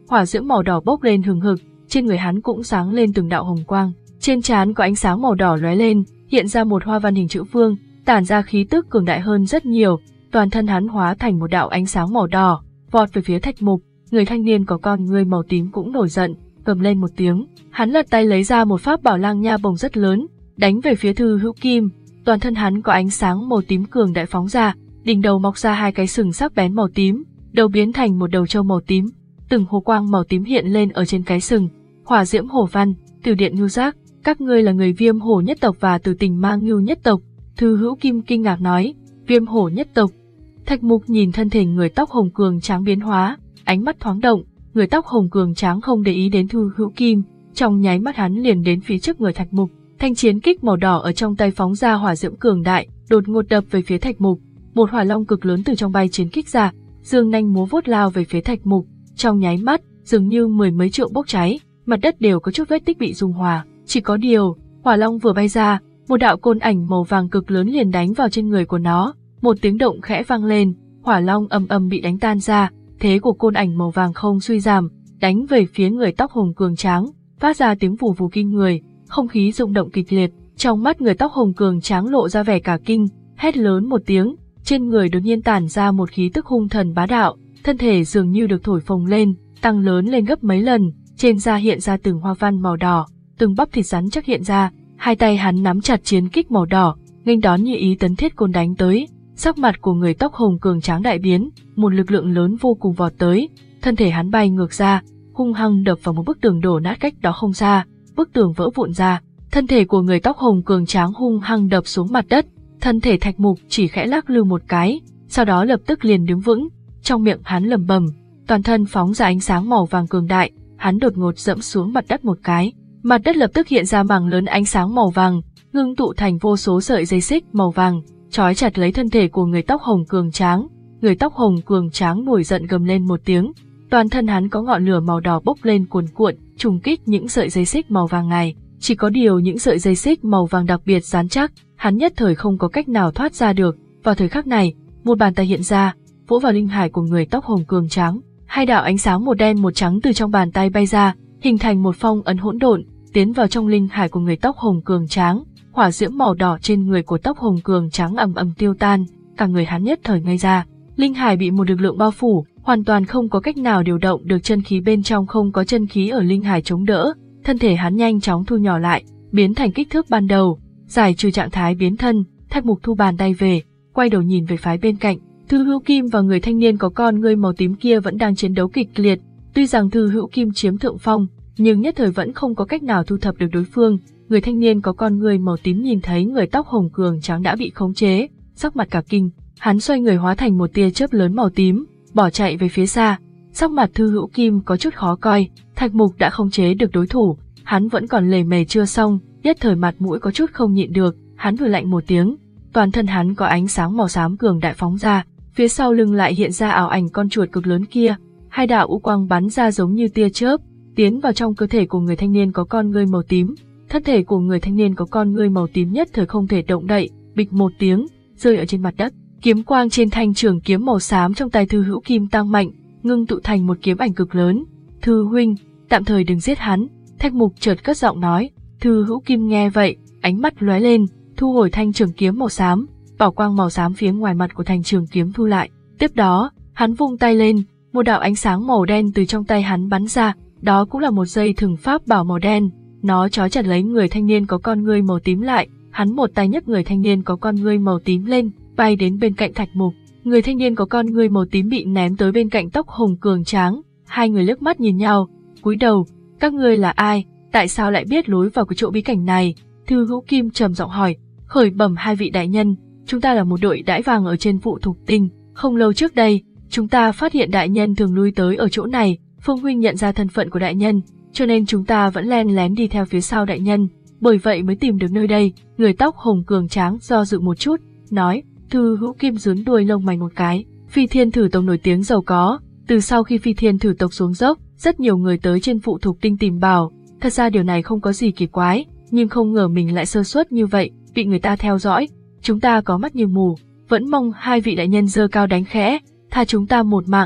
hỏa diễm màu đỏ bốc lên hừng hực, trên người hắn cũng sáng lên từng đạo hồng quang, trên trán có ánh sáng màu đỏ lóe lên, hiện ra một hoa văn hình chữ vương, tản ra khí tức cường đại hơn rất nhiều, toàn thân hắn hóa thành một đạo ánh sáng màu đỏ, vọt về phía Thạch Mục. Người thanh niên có con ngươi màu tím cũng nổi giận, gầm lên một tiếng, hắn lật tay lấy ra một pháp bảo lang nha bổng rất lớn, đánh về phía Thư Hữu Kim. Toàn thân hắn có ánh sáng màu tím cường đại phóng ra, đỉnh đầu mọc ra hai cái sừng sắc bén màu tím, đầu biến thành một đầu trâu màu tím, từng hồ quang màu tím hiện lên ở trên cái sừng. Hỏa diễm hổ văn, Từ Điện Ngưu Giác, các ngươi là người Viêm Hổ nhất tộc và Từ Tình Ma Ngưu nhất tộc. Thư Hữu Kim kinh ngạc nói, Viêm Hổ nhất tộc. Thạch Mục nhìn thân thể người tóc hồng cường tráng biến hóa, ánh mắt thoáng động, người tóc hồng cường tráng không để ý đến Thư Hữu Kim, trong nháy mắt hắn liền đến phía trước người Thạch Mục, thanh chiến kích màu đỏ ở trong tay phóng ra hỏa diễm cường đại, đột ngột đập về phía Thạch Mục, một hỏa long cực lớn từ trong bay chiến kích ra, dương nanh múa vuốt lao về phía Thạch Mục, trong nháy mắt, dường như mười mấy trượng bốc cháy, mặt đất đều có chút vết tích bị dung hòa, chỉ có điều, hỏa long vừa bay ra, một đạo côn ảnh màu vàng cực lớn liền đánh vào trên người của nó, một tiếng động khẽ vang lên, hỏa long ầm ầm bị đánh tan ra, thế của côn ảnh màu vàng không suy giảm, đánh về phía người tóc hồng cường tráng, phát ra tiếng vù vù kinh người, không khí rung động kịch liệt, trong mắt người tóc hồng cường tráng lộ ra vẻ cả kinh, hét lớn một tiếng, trên người đột nhiên tản ra một khí tức hung thần bá đạo, thân thể dường như được thổi phồng lên, tăng lớn lên gấp mấy lần, trên da hiện ra từng hoa văn màu đỏ, từng bắp thịt rắn chắc hiện ra, hai tay hắn nắm chặt chiến kích màu đỏ, nghênh đón như ý tấn thiết côn đánh tới. Sắc mặt của người tóc hồng cường tráng đại biến, một lực lượng lớn vô cùng vọt tới, thân thể hắn bay ngược ra, hung hăng đập vào một bức tường đổ nát cách đó không xa, bức tường vỡ vụn ra, thân thể của người tóc hồng cường tráng hung hăng đập xuống mặt đất, thân thể Thạch Mục chỉ khẽ lắc lư một cái, sau đó lập tức liền đứng vững, trong miệng hắn lẩm bẩm, toàn thân phóng ra ánh sáng màu vàng cường đại, hắn đột ngột dẫm xuống mặt đất một cái, mặt đất lập tức hiện ra mảng lớn ánh sáng màu vàng, ngưng tụ thành vô số sợi dây xích màu vàng, trói chặt lấy thân thể của người tóc hồng cường tráng. Người tóc hồng cường tráng nổi giận gầm lên một tiếng, toàn thân hắn có ngọn lửa màu đỏ bốc lên cuồn cuộn, trùng kích những sợi dây xích màu vàng này. Chỉ có điều những sợi dây xích màu vàng đặc biệt rắn chắc, hắn nhất thời không có cách nào thoát ra được. Vào thời khắc này, một bàn tay hiện ra, vỗ vào linh hải của người tóc hồng cường tráng. Hai đạo ánh sáng một đen một trắng từ trong bàn tay bay ra, hình thành một phong ấn hỗn độn, tiến vào trong linh hải của người tóc hồng cường tráng. Hỏa diễm màu đỏ trên người của tóc hồng cường tráng ầm ầm tiêu tan, cả người hắn nhất thời ngây ra. Linh hải bị một lực lượng bao phủ, hoàn toàn không có cách nào điều động được chân khí bên trong, không có chân khí ở linh hải chống đỡ, thân thể hắn nhanh chóng thu nhỏ lại, biến thành kích thước ban đầu, giải trừ trạng thái biến thân. Thạch Mục thu bàn tay về, quay đầu nhìn về phái bên cạnh, Thư Hữu Kim và người thanh niên có con ngươi màu tím kia vẫn đang chiến đấu kịch liệt. Tuy rằng Thư Hữu Kim chiếm thượng phong, nhưng nhất thời vẫn không có cách nào thu thập được đối phương. Người thanh niên có con ngươi màu tím nhìn thấy người tóc hồng cường tráng đã bị khống chế, sắc mặt cả kinh, hắn xoay người hóa thành một tia chớp lớn màu tím, bỏ chạy về phía xa. Sắc mặt Thư Hữu Kim có chút khó coi, Thạch Mục đã khống chế được đối thủ, hắn vẫn còn lề mề chưa xong, nhất thời mặt mũi có chút không nhịn được, hắn vừa lạnh một tiếng, toàn thân hắn có ánh sáng màu xám cường đại phóng ra, phía sau lưng lại hiện ra ảo ảnh con chuột cực lớn kia, hai đạo u quang bắn ra giống như tia chớp, tiến vào trong cơ thể của người thanh niên có con ngươi màu tím. Thân thể của người thanh niên có con ngươi màu tím nhất thời không thể động đậy, bịch một tiếng, rơi ở trên mặt đất. Kiếm quang trên thanh trường kiếm màu xám trong tay Thư Hữu Kim tăng mạnh, ngưng tụ thành một kiếm ảnh cực lớn. Thư huynh, tạm thời đừng giết hắn, Thạch Mục chợt cất giọng nói. Thư Hữu Kim nghe vậy, ánh mắt lóe lên, thu hồi thanh trường kiếm màu xám, bảo quang màu xám phía ngoài mặt của thanh trường kiếm thu lại. Tiếp đó, hắn vung tay lên, một đạo ánh sáng màu đen từ trong tay hắn bắn ra, đó cũng là một dây thừng pháp bảo màu đen. Nó trói chặt lấy người thanh niên có con ngươi màu tím lại, hắn một tay nhấc người thanh niên có con ngươi màu tím lên, bay đến bên cạnh Thạch Mục. Người thanh niên có con ngươi màu tím bị ném tới bên cạnh tóc hồng cường tráng, hai người liếc mắt nhìn nhau, cúi đầu, các ngươi là ai, tại sao lại biết lối vào cái chỗ bí cảnh này? Thư Hữu Kim trầm giọng hỏi. Khởi bẩm hai vị đại nhân, chúng ta là một đội đãi vàng ở trên Phụ Thục Tinh, không lâu trước đây, chúng ta phát hiện đại nhân thường lui tới ở chỗ này, Phương huynh nhận ra thân phận của đại nhân, cho nên chúng ta vẫn len lén đi theo phía sau đại nhân, bởi vậy mới tìm được nơi đây. Người tóc hồng cường tráng do dự một chút, nói. Thư Hữu Kim rướn đuôi lông mày một cái. Phi Thiên Thử Tộc nổi tiếng giàu có, từ sau khi Phi Thiên Thử Tộc xuống dốc, rất nhiều người tới trên Phụ Thục Tinh tìm bảo. Thật ra điều này không có gì kỳ quái, nhưng không ngờ mình lại sơ suất như vậy, bị người ta theo dõi. Chúng ta có mắt như mù, vẫn mong hai vị đại nhân giơ cao đánh khẽ, tha chúng ta một mạng.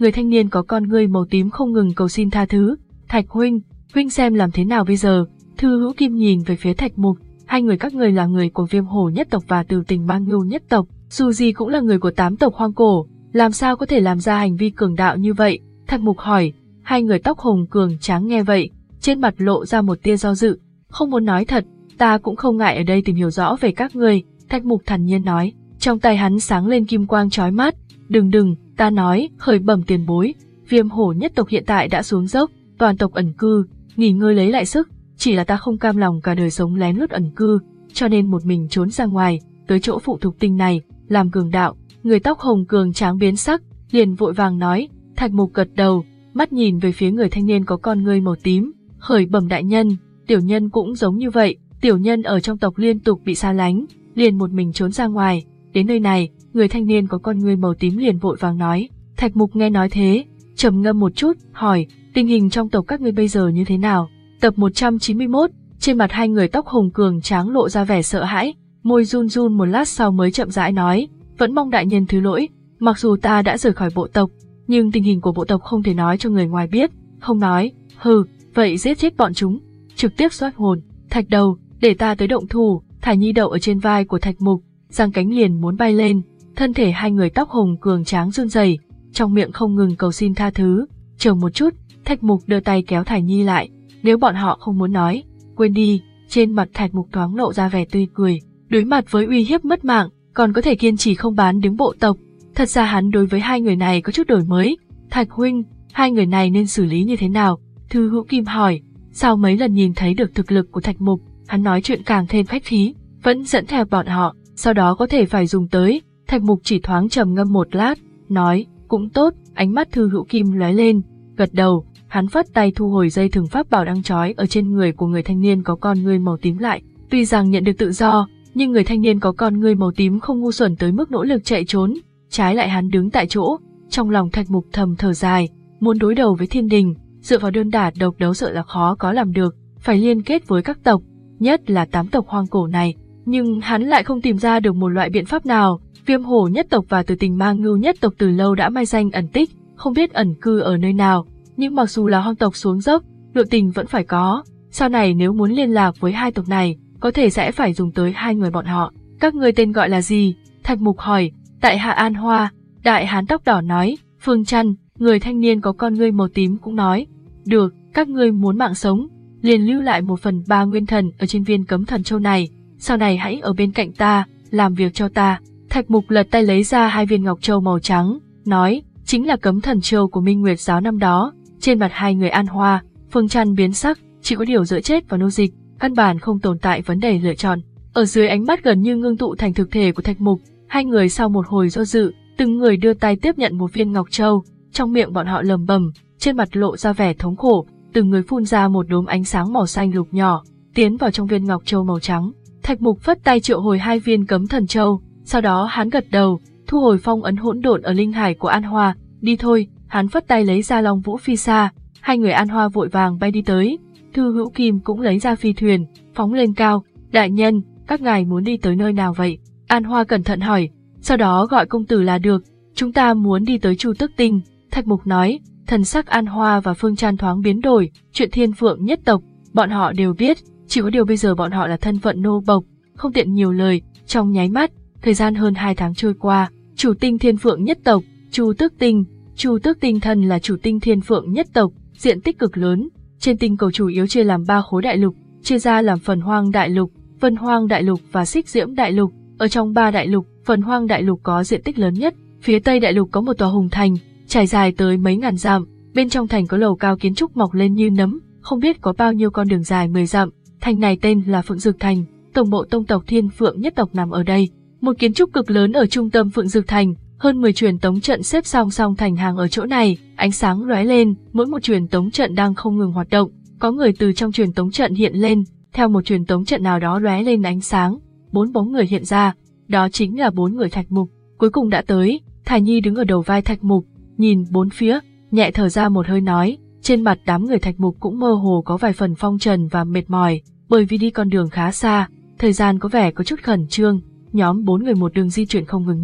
Người thanh niên có con ngươi màu tím không ngừng cầu xin tha thứ. Thạch huynh, huynh xem làm thế nào bây giờ? Thư Hữu Kim nhìn về phía Thạch Mục, hai người các người là người của Viêm Hổ nhất tộc và Từ Tình Bang Ngưu nhất tộc, dù gì cũng là người của tám tộc hoang cổ, làm sao có thể làm ra hành vi cường đạo như vậy? Thạch Mục hỏi. Hai người tóc hồng cường tráng nghe vậy, trên mặt lộ ra một tia do dự, không muốn nói thật, ta cũng không ngại ở đây tìm hiểu rõ về các người, Thạch Mục thản nhiên nói, trong tay hắn sáng lên kim quang chói mắt, đừng đừng, ta nói, khởi bẩm tiền bối, Viêm Hổ nhất tộc hiện tại đã xuống dốc, toàn tộc ẩn cư, nghỉ ngơi lấy lại sức, chỉ là ta không cam lòng cả đời sống lén lút ẩn cư, cho nên một mình trốn ra ngoài, tới chỗ phụ thục tinh này, làm cường đạo. Người tóc hồng cường tráng biến sắc, liền vội vàng nói. Thạch Mục gật đầu, mắt nhìn về phía người thanh niên có con ngươi màu tím, khởi bẩm đại nhân, tiểu nhân cũng giống như vậy, tiểu nhân ở trong tộc liên tục bị xa lánh, liền một mình trốn ra ngoài, đến nơi này, người thanh niên có con ngươi màu tím liền vội vàng nói. Thạch Mục nghe nói thế, trầm ngâm một chút, hỏi, tình hình trong tộc các ngươi bây giờ như thế nào? Tập một trăm chín mươi mốt, trên mặt hai người tóc hồng cường tráng lộ ra vẻ sợ hãi, môi run run một lát sau mới chậm rãi nói, vẫn mong đại nhân thứ lỗi, mặc dù ta đã rời khỏi bộ tộc, nhưng tình hình của bộ tộc không thể nói cho người ngoài biết, không nói, hừ, vậy giết chết bọn chúng, trực tiếp xoát hồn. Thạch Đầu, để ta tới động thủ. Thải Nhi đậu ở trên vai của Thạch Mục, giang cánh liền muốn bay lên, thân thể hai người tóc hồng cường tráng run rẩy, trong miệng không ngừng cầu xin tha thứ. Chờ một chút, Thạch Mục đưa tay kéo Thải Nhi lại, nếu bọn họ không muốn nói, quên đi. Trên mặt Thạch Mục thoáng lộ ra vẻ tươi cười, đối mặt với uy hiếp mất mạng, còn có thể kiên trì không bán đứng bộ tộc. Thật ra hắn đối với hai người này có chút đổi mới. Thạch huynh, hai người này nên xử lý như thế nào? Thư Hữu Kim hỏi. Sau mấy lần nhìn thấy được thực lực của Thạch Mục, hắn nói chuyện càng thêm khách khí, vẫn dẫn theo bọn họ, sau đó có thể phải dùng tới. Thạch Mục chỉ thoáng trầm ngâm một lát, nói, cũng tốt. Ánh mắt Thư Hữu Kim lóe lên, gật đầu, hắn phất tay thu hồi dây thừng pháp bảo đang trói ở trên người của người thanh niên có con ngươi màu tím lại. Tuy rằng nhận được tự do, nhưng người thanh niên có con ngươi màu tím không ngu xuẩn tới mức nỗ lực chạy trốn, trái lại hắn đứng tại chỗ. Trong lòng Thạch Mục thầm thở dài, muốn đối đầu với thiên đình, dựa vào đơn đả độc đấu sợ là khó có làm được, phải liên kết với các tộc, nhất là tám tộc hoang cổ này, nhưng hắn lại không tìm ra được một loại biện pháp nào. Viêm Hổ nhất tộc và Từ Tình Bang Ngưu nhất tộc từ lâu đã mai danh ẩn tích, không biết ẩn cư ở nơi nào, nhưng mặc dù là hoang tộc xuống dốc, nội tình vẫn phải có, sau này nếu muốn liên lạc với hai tộc này, có thể sẽ phải dùng tới hai người bọn họ. Các người tên gọi là gì? Thạch Mục hỏi. Tại hạ An Hoa. Đại hán tóc đỏ nói. Phương Trăn, người thanh niên có con ngươi màu tím cũng nói. Được, các ngươi muốn mạng sống, liền lưu lại một phần ba nguyên thần ở trên viên cấm thần châu này, sau này hãy ở bên cạnh ta, làm việc cho ta. Thạch Mục lật tay lấy ra hai viên ngọc châu màu trắng, nói, chính là cấm thần châu của Minh Nguyệt giáo năm đó. Trên mặt hai người An Hoa, Phương Trăn biến sắc, chỉ có điều giữa chết và nô dịch, căn bản không tồn tại vấn đề lựa chọn. Ở dưới ánh mắt gần như ngưng tụ thành thực thể của Thạch Mục, hai người sau một hồi do dự, từng người đưa tay tiếp nhận một viên ngọc châu, trong miệng bọn họ lẩm bẩm, trên mặt lộ ra vẻ thống khổ, từng người phun ra một đốm ánh sáng màu xanh lục nhỏ, tiến vào trong viên ngọc châu màu trắng. Thạch Mục phất tay triệu hồi hai viên cấm thần châu, sau đó hắn gật đầu, thu hồi phong ấn hỗn độn ở linh hải của An Hoa, đi thôi. Hắn phất tay lấy ra Long Vũ Phi Sa, hai người An Hoa vội vàng bay đi tới. Thư Hữu Kim cũng lấy ra phi thuyền, phóng lên cao. Đại nhân, các ngài muốn đi tới nơi nào vậy? An Hoa cẩn thận hỏi, sau đó gọi công tử là được. Chúng ta muốn đi tới Chu Tước Tinh. Thạch Mục nói. Thần sắc An Hoa và Phương Trăn thoáng biến đổi, chuyện Thiên Phượng nhất tộc, bọn họ đều biết, chỉ có điều bây giờ bọn họ là thân phận nô bộc, không tiện nhiều lời. Trong nháy mắt, thời gian hơn hai tháng trôi qua, chủ tinh Thiên Phượng nhất tộc, Chu Tước Tinh. Chu Tước Tinh thần là chủ tinh Thiên Phượng nhất tộc, diện tích cực lớn, trên tinh cầu chủ yếu chia làm ba khối đại lục, chia ra làm Phần Hoang đại lục, Vân Hoang đại lục và Xích Diễm đại lục. Ở trong ba đại lục, Phần Hoang đại lục có diện tích lớn nhất, phía Tây đại lục có một tòa hùng thành, trải dài tới mấy ngàn dặm, bên trong thành có lầu cao kiến trúc mọc lên như nấm, không biết có bao nhiêu con đường dài mười dặm. Thành này tên là Phượng Dược Thành, tổng bộ tông tộc Thiên Phượng nhất tộc nằm ở đây. Một kiến trúc cực lớn ở trung tâm Phượng Dược Thành, hơn mười truyền tống trận xếp song song thành hàng ở chỗ này, ánh sáng lóe lên, mỗi một truyền tống trận đang không ngừng hoạt động, có người từ trong truyền tống trận hiện lên, theo một truyền tống trận nào đó lóe lên ánh sáng, bốn bóng người hiện ra, đó chính là bốn người Thạch Mục. Cuối cùng đã tới. Thải Nhi đứng ở đầu vai Thạch Mục, nhìn bốn phía, nhẹ thở ra một hơi nói, trên mặt đám người Thạch Mục cũng mơ hồ có vài phần phong trần và mệt mỏi, bởi vì đi con đường khá xa, thời gian có vẻ có chút khẩn trương. Nhóm bốn người một đường di chuyển không ngừng nghỉ,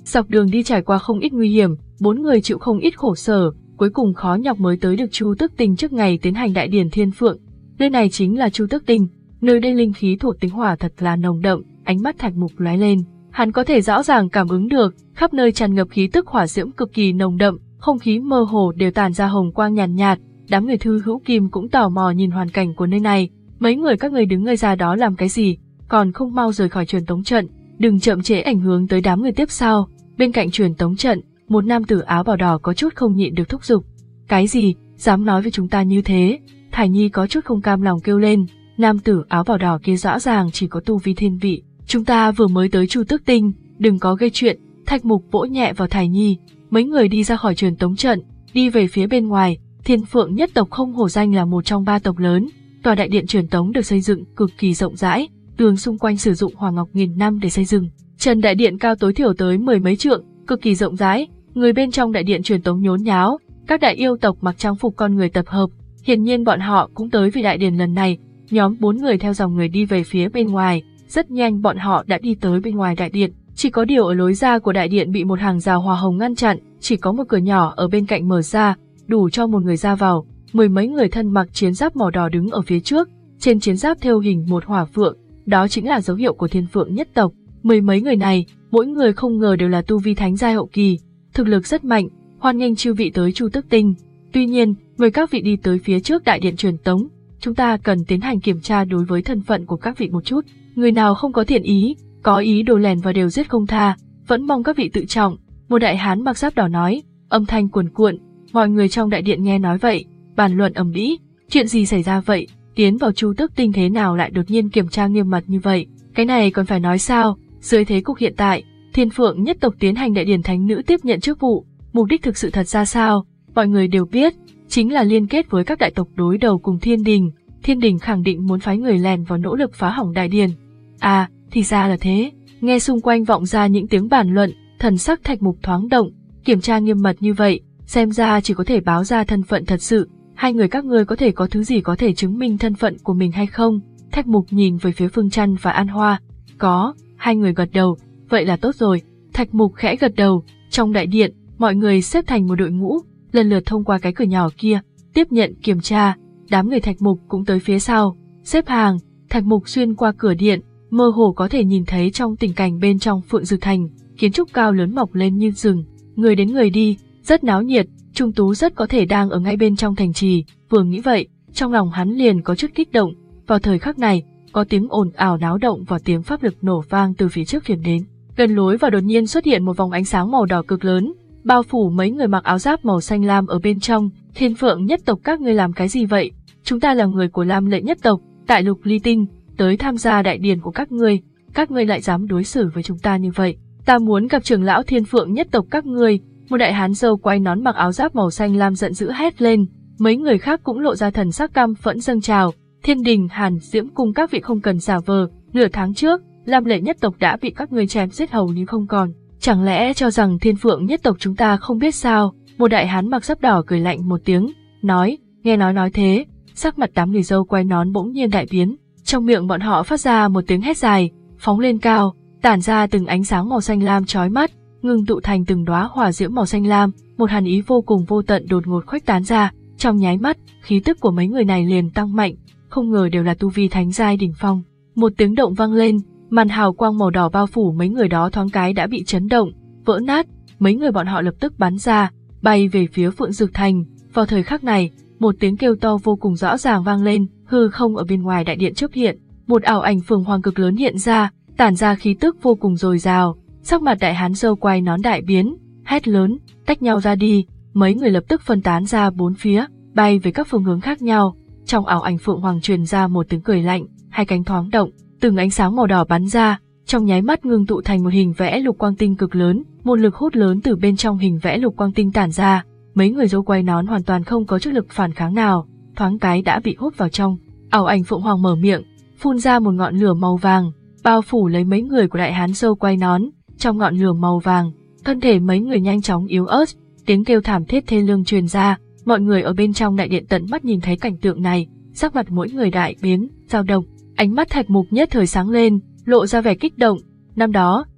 Dọc đường đi trải qua không ít nguy hiểm, bốn người chịu không ít khổ sở, cuối cùng khó nhọc mới tới được Chu Tước Tinh trước ngày tiến hành đại điển Thiên Phượng. Nơi này chính là Chu Tước Tinh, nơi đây linh khí thuộc tính hỏa thật là nồng đậm. Ánh mắt Thạch Mục lóe lên, hắn có thể rõ ràng cảm ứng được, khắp nơi tràn ngập khí tức hỏa diễm cực kỳ nồng đậm, không khí mơ hồ đều tản ra hồng quang nhàn nhạt, nhạt. Đám người Thư Hữu Kim cũng tò mò nhìn hoàn cảnh của nơi này. Mấy người các ngươi đứng ngây ra đó làm cái gì, còn không mau rời khỏi truyền tống trận, đừng chậm trễ ảnh hưởng tới đám người tiếp sau. Bên cạnh truyền tống trận, một nam tử áo bào đỏ có chút không nhịn được thúc giục. Cái gì, dám nói với chúng ta như thế? Thải Nhi có chút không cam lòng kêu lên. Nam tử áo bào đỏ kia rõ ràng chỉ có tu vi thiên vị. Chúng ta vừa mới tới Chu Tước Tinh, đừng có gây chuyện. Thạch Mục vỗ nhẹ vào Thải Nhi. Mấy người đi ra khỏi truyền tống trận, đi về phía bên ngoài. Thiên Phượng nhất tộc không hổ danh là một trong ba tộc lớn. Tòa đại điện truyền tống được xây dựng cực kỳ rộng rãi, tường xung quanh sử dụng hỏa ngọc nghìn năm để xây dựng. Trần đại điện cao tối thiểu tới mười mấy trượng, cực kỳ rộng rãi. Người bên trong đại điện truyền tống nhốn nháo, các đại yêu tộc mặc trang phục con người tập hợp. Hiển nhiên bọn họ cũng tới vì đại điển lần này. Nhóm bốn người theo dòng người đi về phía bên ngoài. Rất nhanh bọn họ đã đi tới bên ngoài đại điện. Chỉ có điều ở lối ra của đại điện bị một hàng rào hỏa hồng ngăn chặn, chỉ có một cửa nhỏ ở bên cạnh mở ra, đủ cho một người ra vào. Mười mấy người thân mặc chiến giáp màu đỏ đứng ở phía trước, trên chiến giáp thêu hình một hỏa phượng, đó chính là dấu hiệu của Thiên Phượng nhất tộc. Mười mấy người này, mỗi người không ngờ đều là tu vi thánh giai hậu kỳ, thực lực rất mạnh, hoan nghênh chư vị tới Chu Tước Tinh. Tuy nhiên, mời các vị đi tới phía trước đại điện truyền tống, chúng ta cần tiến hành kiểm tra đối với thân phận của các vị một chút. Người nào không có thiện ý, có ý đồ lèn vào đều giết không tha, vẫn mong các vị tự trọng. Một đại hán mặc giáp đỏ nói, âm thanh cuồn cuộn. Mọi người trong đại điện nghe nói vậy, bàn luận ầm ĩ. Chuyện gì xảy ra vậy? Tiến vào Chu Tước Tinh thế nào lại đột nhiên kiểm tra nghiêm mật như vậy? Cái này còn phải nói sao? Dưới thế cục hiện tại, Thiên Phượng nhất tộc tiến hành đại điển thánh nữ tiếp nhận chức vụ, mục đích thực sự thật ra sao? Mọi người đều biết, chính là liên kết với các đại tộc đối đầu cùng Thiên Đình. Thiên Đình khẳng định muốn phái người lèn vào nỗ lực phá hỏng đại điển. À, thì ra là thế. Nghe xung quanh vọng ra những tiếng bàn luận, thần sắc Thạch Mục thoáng động. Kiểm tra nghiêm mật như vậy, xem ra chỉ có thể báo ra thân phận thật sự. Hai người các ngươi có thể có thứ gì có thể chứng minh thân phận của mình hay không? Thạch Mục nhìn về phía Phương Trăn và An Hoa. Có, hai người gật đầu, vậy là tốt rồi. Thạch Mục khẽ gật đầu, trong đại điện, mọi người xếp thành một đội ngũ, lần lượt thông qua cái cửa nhỏ kia, tiếp nhận kiểm tra. Đám người Thạch Mục cũng tới phía sau, xếp hàng. Thạch Mục xuyên qua cửa điện, mơ hồ có thể nhìn thấy trong tình cảnh bên trong Phượng Dược Thành, kiến trúc cao lớn mọc lên như rừng, người đến người đi, rất náo nhiệt. Trung Tú rất có thể đang ở ngay bên trong thành trì, vừa nghĩ vậy, trong lòng hắn liền có chút kích động. Vào thời khắc này, có tiếng ồn ào náo động và tiếng pháp lực nổ vang từ phía trước truyền đến. Gần lối và đột nhiên xuất hiện một vòng ánh sáng màu đỏ cực lớn, bao phủ mấy người mặc áo giáp màu xanh lam ở bên trong. Thiên Phượng nhất tộc các ngươi làm cái gì vậy? Chúng ta là người của Lam Lệ nhất tộc, tại Lục Ly Tinh, tới tham gia đại điển của các ngươi, các ngươi lại dám đối xử với chúng ta như vậy? Ta muốn gặp trưởng lão Thiên Phượng nhất tộc các ngươi. Một đại hán râu quai nón mặc áo giáp màu xanh lam giận dữ hét lên, mấy người khác cũng lộ ra thần sắc căm phẫn dâng trào. Thiên Đình, Hàn Diễm cùng các vị không cần giả vờ, nửa tháng trước, Lam Lệ nhất tộc đã bị các ngươi chém giết hầu như không còn. Chẳng lẽ cho rằng Thiên Phượng nhất tộc chúng ta không biết sao? Một đại hán mặc giáp đỏ cười lạnh một tiếng, nói, nghe nói nói thế, sắc mặt đám người râu quai nón bỗng nhiên đại biến, trong miệng bọn họ phát ra một tiếng hét dài, phóng lên cao, tản ra từng ánh sáng màu xanh lam chói mắt, ngưng tụ thành từng đóa hỏa diễm màu xanh lam, một hàn ý vô cùng vô tận đột ngột khuếch tán ra, trong nháy mắt, khí tức của mấy người này liền tăng mạnh, không ngờ đều là tu vi thánh giai đỉnh phong. Một tiếng động vang lên, màn hào quang màu đỏ bao phủ mấy người đó thoáng cái đã bị chấn động, vỡ nát, mấy người bọn họ lập tức bắn ra, bay về phía Phượng Dược Thành. Vào thời khắc này, một tiếng kêu to vô cùng rõ ràng vang lên, hư không ở bên ngoài đại điện chớp hiện, một ảo ảnh phượng hoàng cực lớn hiện ra, tản ra khí tức vô cùng dồi dào. Sắc mặt đại hán râu quai nón đại biến, hét lớn, tách nhau ra đi, mấy người lập tức phân tán ra bốn phía, bay về các phương hướng khác nhau. Trong ảo ảnh phượng hoàng truyền ra một tiếng cười lạnh, hai cánh thoáng động, từng ánh sáng màu đỏ bắn ra, trong nháy mắt ngưng tụ thành một hình vẽ lục quang tinh cực lớn, một lực hút lớn từ bên trong hình vẽ lục quang tinh tản ra. Mấy người râu quai nón hoàn toàn không có chút lực phản kháng nào, thoáng cái đã bị hút vào trong. Ảo ảnh phượng hoàng mở miệng, phun ra một ngọn lửa màu vàng, bao phủ lấy mấy người của đại hán râu quai nón. Trong ngọn lửa màu vàng, thân thể mấy người nhanh chóng yếu ớt, tiếng kêu thảm thiết thê lương truyền ra. Mọi người ở bên trong đại điện tận mắt nhìn thấy cảnh tượng này, sắc mặt mỗi người đại biến, dao động. Ánh mắt Thạch Mục nhất thời sáng lên, lộ ra vẻ kích động. Năm đó,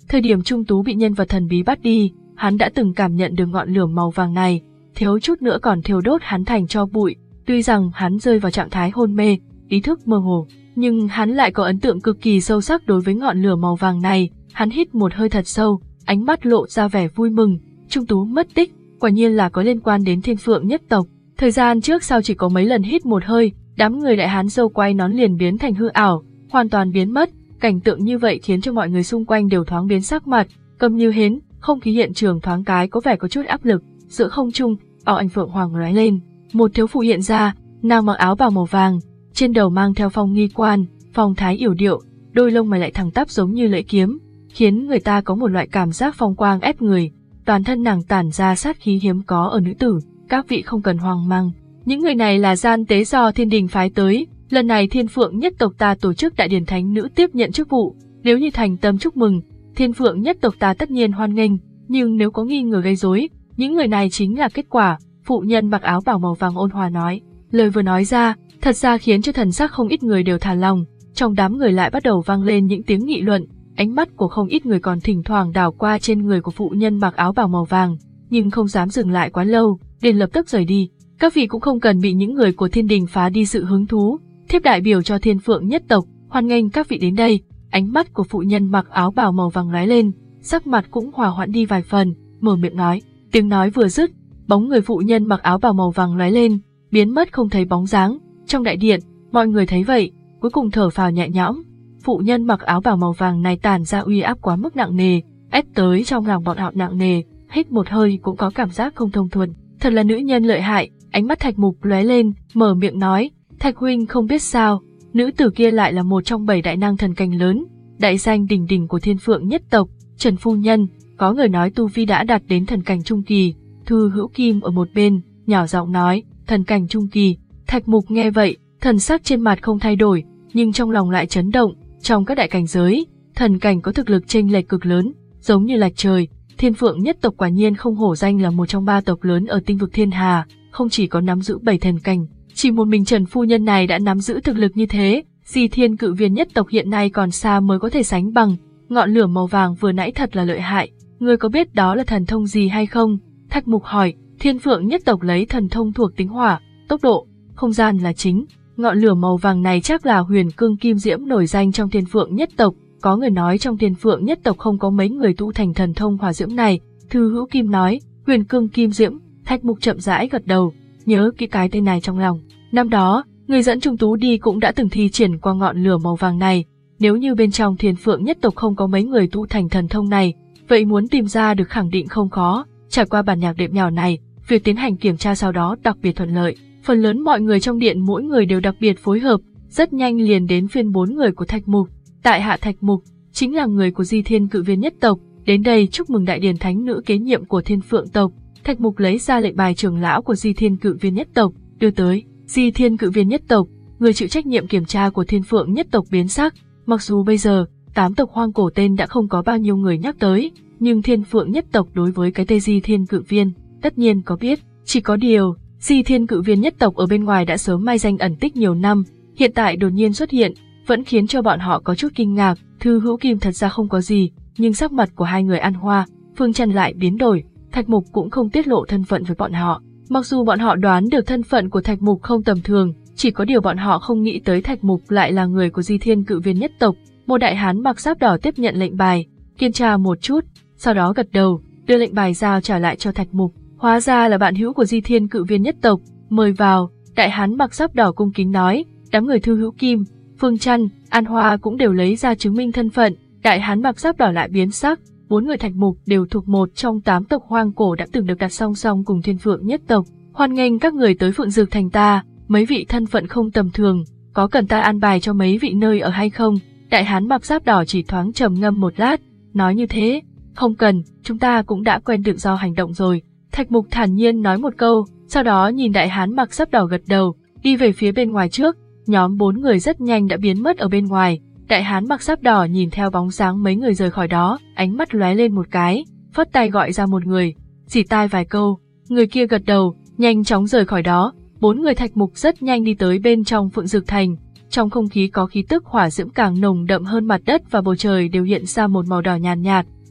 Thời điểm Trung Tú bị nhân vật thần bí bắt đi, hắn đã từng cảm nhận được ngọn lửa màu vàng này, thiếu chút nữa còn thiêu đốt hắn thành tro bụi. Tuy rằng hắn rơi vào trạng thái hôn mê, ý thức mơ hồ, nhưng hắn lại có ấn tượng cực kỳ sâu sắc đối với ngọn lửa màu vàng này. Hắn hít một hơi thật sâu, ánh mắt lộ ra vẻ vui mừng. Trung Tú mất tích, quả nhiên là có liên quan đến Thiên Phượng nhất tộc. Thời gian trước sau chỉ có mấy lần hít một hơi, đám người đại hán râu quay nón liền biến thành hư ảo, hoàn toàn biến mất. Cảnh tượng như vậy khiến cho mọi người xung quanh đều thoáng biến sắc mặt, câm như hến. Không khí hiện trường thoáng cái có vẻ có chút áp lực. Giữa không trung, ảo ảnh phượng hoàng lóe lên, một thiếu phụ hiện ra, nàng mặc áo bào màu vàng, trên đầu mang theo phong nghi quan, phong thái yểu điệu, đôi lông mày lại thẳng tắp giống như lưỡi kiếm, khiến người ta có một loại cảm giác phong quang ép người. Toàn thân nàng tản ra sát khí hiếm có ở nữ tử. Các vị không cần hoang mang, những người này là gian tế do thiên đình phái tới. Lần này Thiên Phượng nhất tộc ta tổ chức đại điển thánh nữ tiếp nhận chức vụ, nếu như thành tâm chúc mừng, Thiên Phượng nhất tộc ta tất nhiên hoan nghênh, nhưng nếu có nghi ngờ gây rối, những người này chính là kết quả. Phụ nhân mặc áo bào màu vàng ôn hòa nói. Lời vừa nói ra, thật ra khiến cho thần sắc không ít người đều thả lòng. Trong đám người lại bắt đầu vang lên những tiếng nghị luận, ánh mắt của không ít người còn thỉnh thoảng đảo qua trên người của phụ nhân mặc áo bào màu vàng, nhưng không dám dừng lại quá lâu, liền lập tức rời đi. Các vị cũng không cần bị những người của thiên đình phá đi sự hứng thú. Thiếp đại biểu cho Thiên Phượng nhất tộc, hoan nghênh các vị đến đây. Ánh mắt của phụ nhân mặc áo bào màu vàng lóe lên, sắc mặt cũng hòa hoãn đi vài phần, mở miệng nói. Tiếng nói vừa dứt, bóng người phụ nhân mặc áo bào màu vàng lóe lên, biến mất không thấy bóng dáng. Trong đại điện, mọi người thấy vậy, cuối cùng thở phào nhẹ nhõm. Phụ nhân mặc áo bào màu vàng này tản ra uy áp quá mức nặng nề, ép tới trong lòng bọn họ nặng nề, hít một hơi cũng có cảm giác không thông thuận. Thật là nữ nhân lợi hại. Ánh mắt Thạch Mục lóe lên, mở miệng nói. Thạch huynh không biết sao, nữ tử kia lại là một trong bảy đại năng thần cảnh lớn, đại danh đỉnh đỉnh của Thiên Phượng nhất tộc. Trần phu nhân, có người nói tu vi đã đạt đến thần cảnh trung kỳ. Thư Hữu Kim ở một bên nhỏ giọng nói, thần cảnh trung kỳ. Thạch Mục nghe vậy, thần sắc trên mặt không thay đổi, nhưng trong lòng lại chấn động. Trong các đại cảnh giới, thần cảnh có thực lực chênh lệch cực lớn, giống như lệch trời. Thiên Phượng nhất tộc quả nhiên không hổ danh là một trong ba tộc lớn ở tinh vực thiên hà, không chỉ có nắm giữ bảy thần cảnh, chỉ một mình Trần phu nhân này đã nắm giữ thực lực như thế. Di Thiên Cự Viên nhất tộc hiện nay còn xa mới có thể sánh bằng. Ngọn lửa màu vàng vừa nãy thật là lợi hại, ngươi có biết đó là thần thông gì hay không? Thạch Mục hỏi. Thiên Phượng nhất tộc lấy thần thông thuộc tính hỏa, tốc độ, không gian là chính. Ngọn lửa màu vàng này chắc là Huyền Cương Kim Diễm nổi danh trong Thiên Phượng nhất tộc. Có người nói trong Thiên Phượng nhất tộc không có mấy người tu thành thần thông hỏa diễm này. Thư Hữu Kim nói. Huyền Cương Kim Diễm. Thạch Mục chậm rãi gật đầu, nhớ kỹ cái tên này trong lòng. Năm đó, người dẫn Trung Tú đi cũng đã từng thi triển qua ngọn lửa màu vàng này. Nếu như bên trong Thiên Phượng nhất tộc không có mấy người tu thành thần thông này, vậy muốn tìm ra được khẳng định không khó. Trải qua bản nhạc đệm nhỏ này, việc tiến hành kiểm tra sau đó đặc biệt thuận lợi. Phần lớn mọi người trong điện mỗi người đều đặc biệt phối hợp, rất nhanh liền đến phiên bốn người của Thạch Mục. Tại hạ Thạch Mục chính là người của Di Thiên Cự Viên nhất tộc, đến đây chúc mừng đại điển thánh nữ kế nhiệm của Thiên Phượng tộc. Thạch Mục lấy ra lệnh bài trưởng lão của Di Thiên Cự Viên nhất tộc, đưa tới. Di Thiên Cự Viên nhất tộc, người chịu trách nhiệm kiểm tra của Thiên Phượng nhất tộc biến sắc. Mặc dù bây giờ, tám tộc hoang cổ tên đã không có bao nhiêu người nhắc tới, nhưng Thiên Phượng nhất tộc đối với cái tên Di Thiên Cự Viên, tất nhiên có biết. Chỉ có điều, Di Thiên Cự Viên nhất tộc ở bên ngoài đã sớm mai danh ẩn tích nhiều năm, hiện tại đột nhiên xuất hiện, vẫn khiến cho bọn họ có chút kinh ngạc. Thư Hữu Kim thật ra không có gì, nhưng sắc mặt của hai người An Hoa, Phương Trần lại biến đổi. Thạch Mục cũng không tiết lộ thân phận với bọn họ. Mặc dù bọn họ đoán được thân phận của Thạch Mục không tầm thường, chỉ có điều bọn họ không nghĩ tới Thạch Mục lại là người của Di Thiên Cự Viên nhất tộc. Một đại hán mặc giáp đỏ tiếp nhận lệnh bài, kiểm tra một chút, sau đó gật đầu, đưa lệnh bài giao trả lại cho Thạch Mục. Hóa ra là bạn hữu của Di Thiên Cự Viên nhất tộc, mời vào. Đại hán mặc giáp đỏ cung kính nói. Đám người Thư Hữu Kim, Phương Trăn, An Hoa cũng đều lấy ra chứng minh thân phận. Đại hán mặc giáp đỏ lại biến sắc. Bốn người Thạch Mục đều thuộc một trong tám tộc hoang cổ đã từng được đặt song song cùng Thiên Phượng nhất tộc. Hoan nghênh các người tới Phượng Dược thành ta, mấy vị thân phận không tầm thường, có cần ta an bài cho mấy vị nơi ở hay không? Đại hán mặc giáp đỏ chỉ thoáng trầm ngâm một lát, nói như thế, không cần, chúng ta cũng đã quen tự do hành động rồi. Thạch Mục thản nhiên nói một câu, sau đó nhìn đại hán mặc giáp đỏ gật đầu, đi về phía bên ngoài trước. Nhóm bốn người rất nhanh đã biến mất ở bên ngoài. Đại hán mặc giáp đỏ nhìn theo bóng dáng mấy người rời khỏi đó, ánh mắt lóe lên một cái, phất tay gọi ra một người, chỉ tai vài câu, người kia gật đầu, nhanh chóng rời khỏi đó. Bốn người Thạch Mục rất nhanh đi tới bên trong Phượng Dược thành. Trong không khí có khí tức hỏa diễm càng nồng đậm hơn, mặt đất và bầu trời đều hiện ra một màu đỏ nhàn nhạt, nhạt.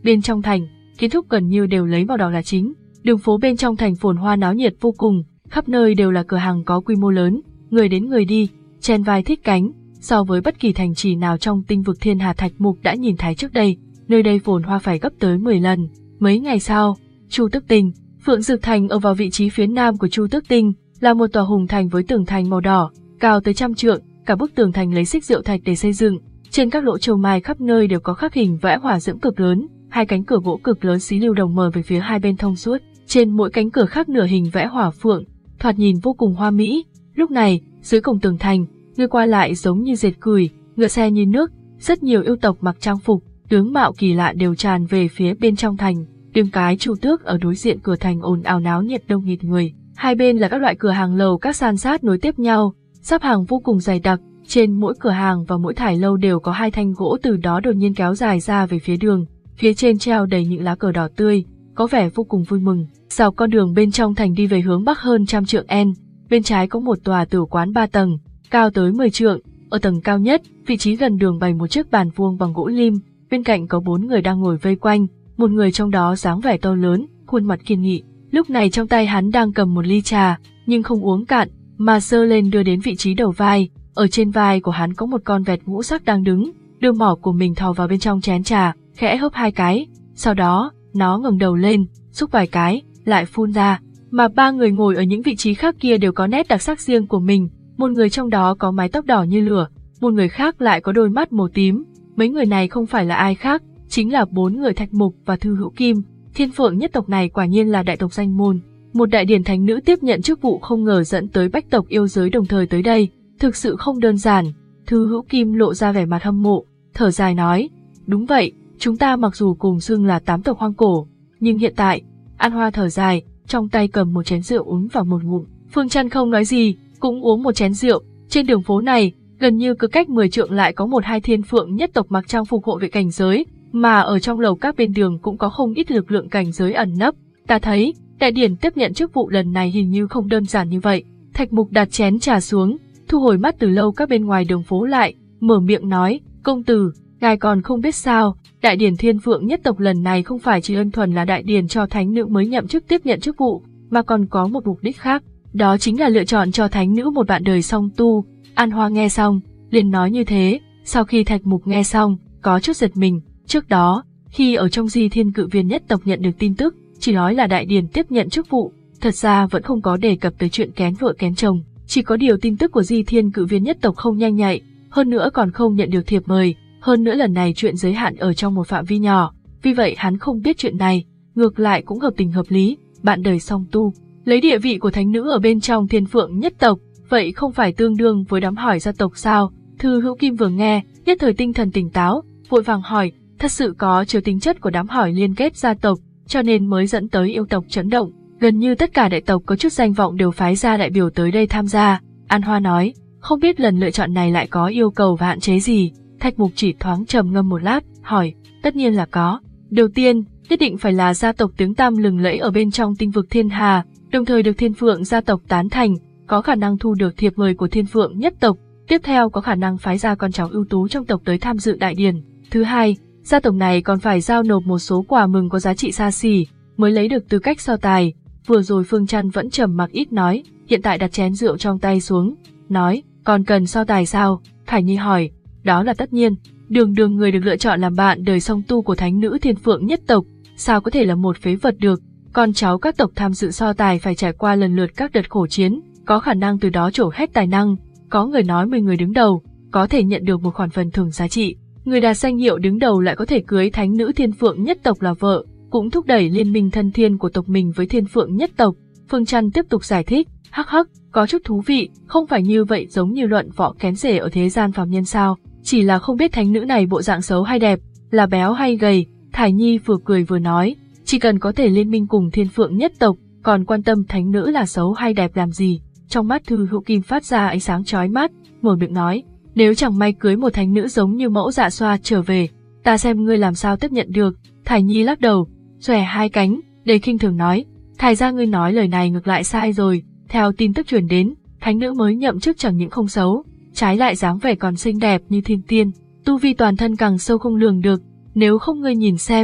Bên trong thành, kiến trúc gần như đều lấy màu đỏ là chính. Đường phố bên trong thành phồn hoa náo nhiệt vô cùng, khắp nơi đều là cửa hàng có quy mô lớn, người đến người đi, chen vai thích cánh. So với bất kỳ thành trì nào trong tinh vực Thiên Hà Thạch Mục đã nhìn thấy trước đây, nơi đây phồn hoa phải gấp tới mười lần. Mấy ngày sau, Chu Tước Tinh, Phượng Dực Thành ở vào vị trí phía nam của Chu Tước Tinh, là một tòa hùng thành với tường thành màu đỏ, cao tới trăm trượng, cả bức tường thành lấy xích rượu thạch để xây dựng. Trên các lỗ châu mai khắp nơi đều có khắc hình vẽ hỏa diễm cực lớn, hai cánh cửa gỗ cực lớn xí lưu đồng mở về phía hai bên thông suốt. Trên mỗi cánh cửa khắc nửa hình vẽ hỏa phượng, thoạt nhìn vô cùng hoa mỹ. Lúc này, dưới cổng tường thành, người qua lại giống như dệt cửi, ngựa xe như nước, rất nhiều yêu tộc mặc trang phục, tướng mạo kỳ lạ đều tràn về phía bên trong thành. Đường cái Chu Tước ở đối diện cửa thành ồn ào náo nhiệt đông nghịt người, hai bên là các loại cửa hàng lầu các san sát nối tiếp nhau, sắp hàng vô cùng dày đặc. Trên mỗi cửa hàng và mỗi thải lâu đều có hai thanh gỗ từ đó đột nhiên kéo dài ra về phía đường, phía trên treo đầy những lá cờ đỏ tươi, có vẻ vô cùng vui mừng. Dọc con đường bên trong thành đi về hướng bắc hơn trăm trượng en, bên trái có một tòa tử quán ba tầng, cao tới mười trượng. Ở tầng cao nhất, vị trí gần đường bày một chiếc bàn vuông bằng gỗ lim, bên cạnh có bốn người đang ngồi vây quanh, một người trong đó dáng vẻ to lớn, khuôn mặt kiên nghị. Lúc này trong tay hắn đang cầm một ly trà, nhưng không uống cạn, mà giơ lên đưa đến vị trí đầu vai. Ở trên vai của hắn có một con vẹt ngũ sắc đang đứng, đưa mỏ của mình thò vào bên trong chén trà, khẽ hớp hai cái, sau đó, nó ngẩng đầu lên, xúc vài cái, lại phun ra. Mà ba người ngồi ở những vị trí khác kia đều có nét đặc sắc riêng của mình, một người trong đó có mái tóc đỏ như lửa, một người khác lại có đôi mắt màu tím. Mấy người này không phải là ai khác, chính là bốn người Thạch Mục và Thư Hữu Kim. Thiên Phượng nhất tộc này quả nhiên là đại tộc danh môn, một đại điển thánh nữ tiếp nhận chức vụ không ngờ dẫn tới bách tộc yêu giới đồng thời tới đây, thực sự không đơn giản. Thư Hữu Kim lộ ra vẻ mặt hâm mộ, thở dài nói, đúng vậy, chúng ta mặc dù cùng xưng là tám tộc hoang cổ, nhưng hiện tại, An Hoa thở dài, trong tay cầm một chén rượu uống vào một ngụm. Phương Chân không nói gì, cũng uống một chén rượu. Trên đường phố này, gần như cứ cách mười trượng lại có một hai Thiên Phượng nhất tộc mặc trang phục hộ vệ cảnh giới, mà ở trong lầu các bên đường cũng có không ít lực lượng cảnh giới ẩn nấp. Ta thấy, đại điển tiếp nhận chức vụ lần này hình như không đơn giản như vậy. Thạch Mục đặt chén trà xuống, thu hồi mắt từ lâu các bên ngoài đường phố lại, mở miệng nói, công tử, ngài còn không biết sao, đại điển Thiên Phượng nhất tộc lần này không phải chỉ đơn thuần là đại điển cho thánh nữ mới nhậm chức tiếp nhận chức vụ, mà còn có một mục đích khác, đó chính là lựa chọn cho thánh nữ một bạn đời song tu. An Hoa nghe xong, liền nói như thế. Sau khi Thạch Mục nghe xong, có chút giật mình. Trước đó, khi ở trong Di Thiên Cự Viên nhất tộc nhận được tin tức, chỉ nói là đại điển tiếp nhận chức vụ, thật ra vẫn không có đề cập tới chuyện kén vợ kén chồng. Chỉ có điều tin tức của Di Thiên Cự Viên nhất tộc không nhanh nhạy, hơn nữa còn không nhận được thiệp mời, hơn nữa lần này chuyện giới hạn ở trong một phạm vi nhỏ, vì vậy hắn không biết chuyện này, ngược lại cũng hợp tình hợp lý, bạn đời song tu, lấy địa vị của thánh nữ ở bên trong Thiên Phượng nhất tộc, vậy không phải tương đương với đám hỏi gia tộc sao? Thư Hữu Kim vừa nghe, nhất thời tinh thần tỉnh táo, vội vàng hỏi, thật sự có chứa tính chất của đám hỏi liên kết gia tộc, cho nên mới dẫn tới yêu tộc chấn động. Gần như tất cả đại tộc có chút danh vọng đều phái ra đại biểu tới đây tham gia. An Hoa nói, không biết lần lựa chọn này lại có yêu cầu và hạn chế gì. Thạch Mục chỉ thoáng trầm ngâm một lát, hỏi, tất nhiên là có. Đầu tiên, nhất định phải là gia tộc tiếng tăm lừng lẫy ở bên trong tinh vực Thiên Hà, đồng thời được Thiên Phượng gia tộc tán thành, có khả năng thu được thiệp mời của Thiên Phượng nhất tộc. Tiếp theo có khả năng phái ra con cháu ưu tú trong tộc tới tham dự đại điển. Thứ hai, gia tộc này còn phải giao nộp một số quà mừng có giá trị xa xỉ, mới lấy được tư cách so tài. Vừa rồi Phương Chân vẫn trầm mặc ít nói, hiện tại đặt chén rượu trong tay xuống, nói, còn cần so tài sao? Thải Nhi hỏi, đó là tất nhiên, đường đường người được lựa chọn làm bạn đời song tu của thánh nữ Thiên Phượng nhất tộc, sao có thể là một phế vật được? Con cháu các tộc tham dự so tài phải trải qua lần lượt các đợt khổ chiến, có khả năng từ đó trổ hết tài năng. Có người nói mười người đứng đầu có thể nhận được một khoản phần thưởng giá trị, người đạt danh hiệu đứng đầu lại có thể cưới thánh nữ Thiên Phượng nhất tộc là vợ, cũng thúc đẩy liên minh thân thiên của tộc mình với Thiên Phượng nhất tộc. Phương Chân tiếp tục giải thích, hắc hắc, có chút thú vị, không phải như vậy giống như luận võ kén rể ở thế gian phàm nhân sao? Chỉ là không biết thánh nữ này bộ dạng xấu hay đẹp, là béo hay gầy. Thải Nhi vừa cười vừa nói, chỉ cần có thể liên minh cùng Thiên Phượng nhất tộc, còn quan tâm thánh nữ là xấu hay đẹp làm gì? Trong mắt Thư Hữu Kim phát ra ánh sáng chói mắt, mở miệng nói, nếu chẳng may cưới một thánh nữ giống như mẫu Dạ Xoa trở về, ta xem ngươi làm sao tiếp nhận được. Thải Nhi lắc đầu, xòe hai cánh, đầy khinh thường nói, Thải gia ngươi nói lời này ngược lại sai rồi. Theo tin tức truyền đến, thánh nữ mới nhậm chức chẳng những không xấu, trái lại dáng vẻ còn xinh đẹp như thiên tiên, tu vi toàn thân càng sâu không lường được. Nếu không ngươi nhìn xem,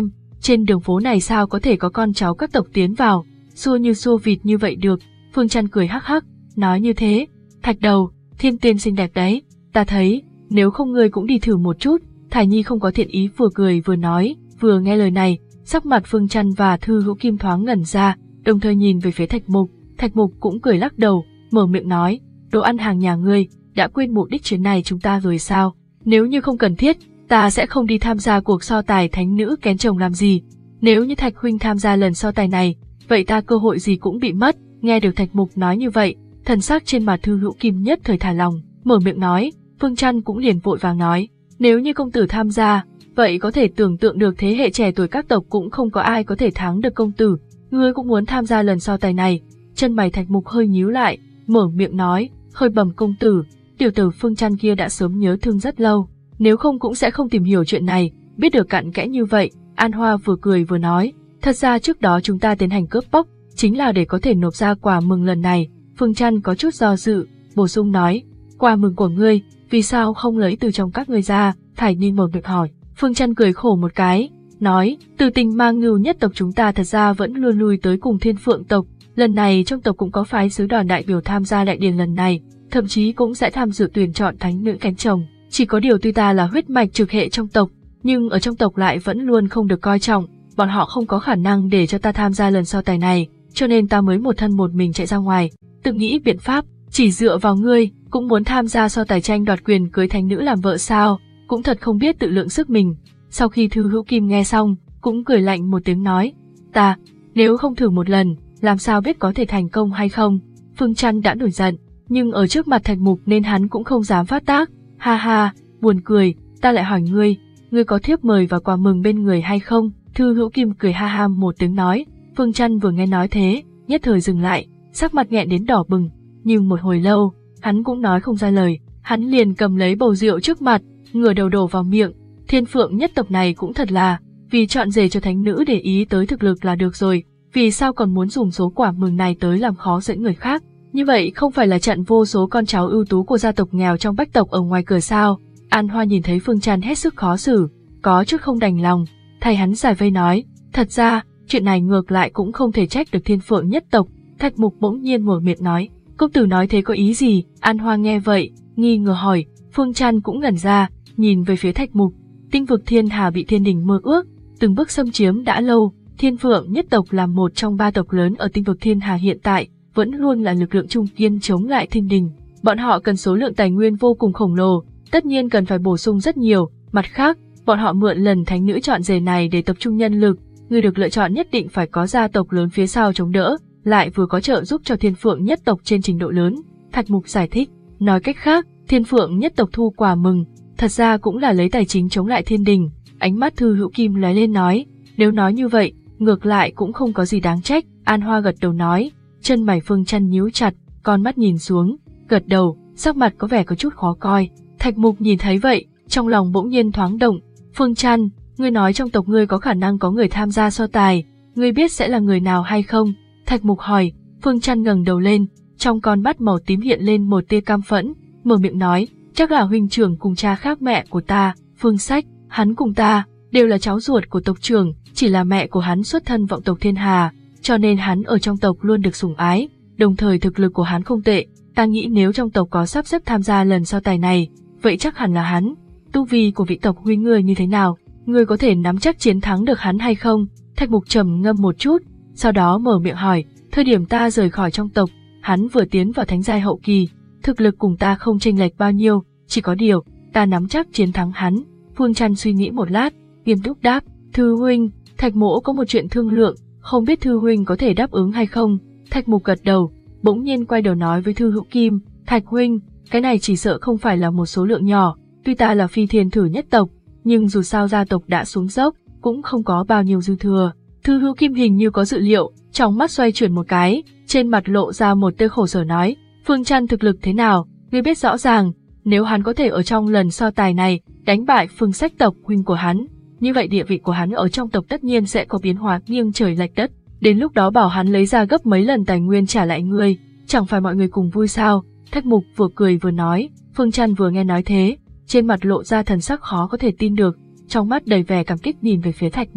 trên đường phố này sao có thể có con cháu các tộc tiến vào, xua như xua vịt như vậy được. Phương Trăn cười hắc hắc, nói như thế, Thạch Đầu, Thiên tiên xinh đẹp đấy, ta thấy, nếu không ngươi cũng đi thử một chút. Thải Nhi không có thiện ý vừa cười vừa nói, vừa nghe lời này, sắc mặt Phương Trăn và Thư Hữu Kim thoáng ngẩn ra, đồng thời nhìn về phía Thạch Mục. Thạch Mục cũng cười lắc đầu, mở miệng nói, đồ ăn hàng nhà ngươi, đã quên mục đích chuyến này chúng ta rồi sao? Nếu như không cần thiết, ta sẽ không đi tham gia cuộc so tài thánh nữ kén chồng làm gì. Nếu như Thạch huynh tham gia lần so tài này, vậy ta cơ hội gì cũng bị mất. Nghe được Thạch Mục nói như vậy, thần sắc trên mặt Thư Hữu Kim nhất thời thả lòng, mở miệng nói. Phương Trăn cũng liền vội vàng nói, nếu như công tử tham gia, vậy có thể tưởng tượng được thế hệ trẻ tuổi các tộc cũng không có ai có thể thắng được công tử. Ngươi cũng muốn tham gia lần so tài này? Chân mày Thạch Mục hơi nhíu lại, mở miệng nói, hơi bẩm công tử, tiểu tử Phương Trăn kia đã sớm nhớ thương rất lâu, nếu không cũng sẽ không tìm hiểu chuyện này, biết được cặn kẽ như vậy. An Hoa vừa cười vừa nói, thật ra trước đó chúng ta tiến hành cướp bóc, chính là để có thể nộp ra quà mừng lần này. Phương Trăn có chút do dự, bổ sung nói, quà mừng của ngươi, vì sao không lấy từ trong các ngươi ra? Thải Nhi mở miệng hỏi. Phương Trăn cười khổ một cái, nói, từ tình Ma Ngưu nhất tộc chúng ta thật ra vẫn luôn lui tới cùng Thiên Phượng tộc, lần này trong tộc cũng có phái sứ đoàn đại biểu tham gia đại điển lần này, thậm chí cũng sẽ tham dự tuyển chọn thánh nữ kén chồng. Chỉ có điều tuy ta là huyết mạch trực hệ trong tộc, nhưng ở trong tộc lại vẫn luôn không được coi trọng, bọn họ không có khả năng để cho ta tham gia lần so tài này, cho nên ta mới một thân một mình chạy ra ngoài, tự nghĩ biện pháp. Chỉ dựa vào ngươi, cũng muốn tham gia so tài tranh đoạt quyền cưới thánh nữ làm vợ sao? Cũng thật không biết tự lượng sức mình. Sau khi Thư Hữu Kim nghe xong, cũng cười lạnh một tiếng nói, ta, nếu không thử một lần, làm sao biết có thể thành công hay không? Phương Trăn đã nổi giận, nhưng ở trước mặt Thạch Mục nên hắn cũng không dám phát tác. Ha ha, buồn cười, ta lại hỏi ngươi, ngươi có thiếp mời và quà mừng bên người hay không? Thư Hữu Kim cười ha ha một tiếng nói. Phương Trăn vừa nghe nói thế, nhất thời dừng lại, sắc mặt nghẹn đến đỏ bừng, nhưng một hồi lâu, hắn cũng nói không ra lời, hắn liền cầm lấy bầu rượu trước mặt, ngửa đầu đổ vào miệng. Thiên Phượng nhất tộc này cũng thật là, vì chọn rể cho thánh nữ để ý tới thực lực là được rồi, vì sao còn muốn dùng số quả mừng này tới làm khó dễ người khác? Như vậy không phải là chặn vô số con cháu ưu tú của gia tộc nghèo trong bách tộc ở ngoài cửa sao? An Hoa nhìn thấy Phương Trăn hết sức khó xử, có chút không đành lòng, thay hắn giải vây nói, thật ra, chuyện này ngược lại cũng không thể trách được Thiên Phượng nhất tộc. Thạch Mục bỗng nhiên mở miệng nói, công tử nói thế có ý gì? An Hoa nghe vậy, nghi ngờ hỏi. Phương Trăn cũng ngẩn ra, nhìn về phía Thạch Mục. Tinh vực Thiên Hà bị thiên đình mơ ước, từng bước xâm chiếm đã lâu. Thiên Phượng nhất tộc là một trong ba tộc lớn ở tinh vực Thiên Hà hiện tại, vẫn luôn là lực lượng trung kiên chống lại thiên đình. Bọn họ cần số lượng tài nguyên vô cùng khổng lồ, tất nhiên cần phải bổ sung rất nhiều. Mặt khác, bọn họ mượn lần thánh nữ chọn rể này để tập trung nhân lực, người được lựa chọn nhất định phải có gia tộc lớn phía sau chống đỡ, lại vừa có trợ giúp cho Thiên Phượng nhất tộc trên trình độ lớn. Thạch Mục giải thích, nói cách khác, Thiên Phượng nhất tộc thu quà mừng, thật ra cũng là lấy tài chính chống lại thiên đình. Ánh mắt Thư Hữu Kim lóe lên nói, nếu nói như vậy, ngược lại cũng không có gì đáng trách. An Hoa gật đầu nói, chân mày Phương Trăn nhíu chặt, con mắt nhìn xuống, gật đầu, sắc mặt có vẻ có chút khó coi. Thạch Mục nhìn thấy vậy, trong lòng bỗng nhiên thoáng động. Phương Trăn, ngươi nói trong tộc ngươi có khả năng có người tham gia so tài, ngươi biết sẽ là người nào hay không? Thạch Mục hỏi. Phương Trăn ngẩng đầu lên, trong con mắt màu tím hiện lên một tia cam phẫn, mở miệng nói, chắc là huynh trưởng cùng cha khác mẹ của ta, Phương Sách. Hắn cùng ta đều là cháu ruột của tộc trưởng, chỉ là mẹ của hắn xuất thân vọng tộc Thiên Hà, cho nên hắn ở trong tộc luôn được sủng ái, đồng thời thực lực của hắn không tệ. Ta nghĩ nếu trong tộc có sắp xếp tham gia lần so tài này, vậy chắc hẳn là hắn. Tu vi của vị tộc huynh ngươi như thế nào? Ngươi có thể nắm chắc chiến thắng được hắn hay không? Thạch Mục trầm ngâm một chút, sau đó mở miệng hỏi, thời điểm ta rời khỏi trong tộc, hắn vừa tiến vào thánh giai hậu kỳ, thực lực cùng ta không chênh lệch bao nhiêu, chỉ có điều, ta nắm chắc chiến thắng hắn. Phương Trăn suy nghĩ một lát, nghiêm túc đáp, Thư huynh, Thạch mỗ có một chuyện thương lượng, không biết Thư huynh có thể đáp ứng hay không? Thạch Mục gật đầu, bỗng nhiên quay đầu nói với Thư Hữu Kim, Thạch huynh, cái này chỉ sợ không phải là một số lượng nhỏ, tuy ta là phi thiên thử nhất tộc, nhưng dù sao gia tộc đã xuống dốc, cũng không có bao nhiêu dư thừa. Thư Hữu Kim hình như có dự liệu, trong mắt xoay chuyển một cái, trên mặt lộ ra một tia khổ sở nói, Phương Trăn thực lực thế nào, ngươi biết rõ ràng, nếu hắn có thể ở trong lần so tài này đánh bại Phương Sách tộc huynh của hắn, như vậy địa vị của hắn ở trong tộc tất nhiên sẽ có biến hóa nghiêng trời lệch đất, đến lúc đó bảo hắn lấy ra gấp mấy lần tài nguyên trả lại ngươi, chẳng phải mọi người cùng vui sao? Thạch Mục vừa cười vừa nói. Phương Trăn vừa nghe nói thế, trên mặt lộ ra thần sắc khó có thể tin được, trong mắt đầy vẻ cảm kích nhìn về phía Thạch Mục.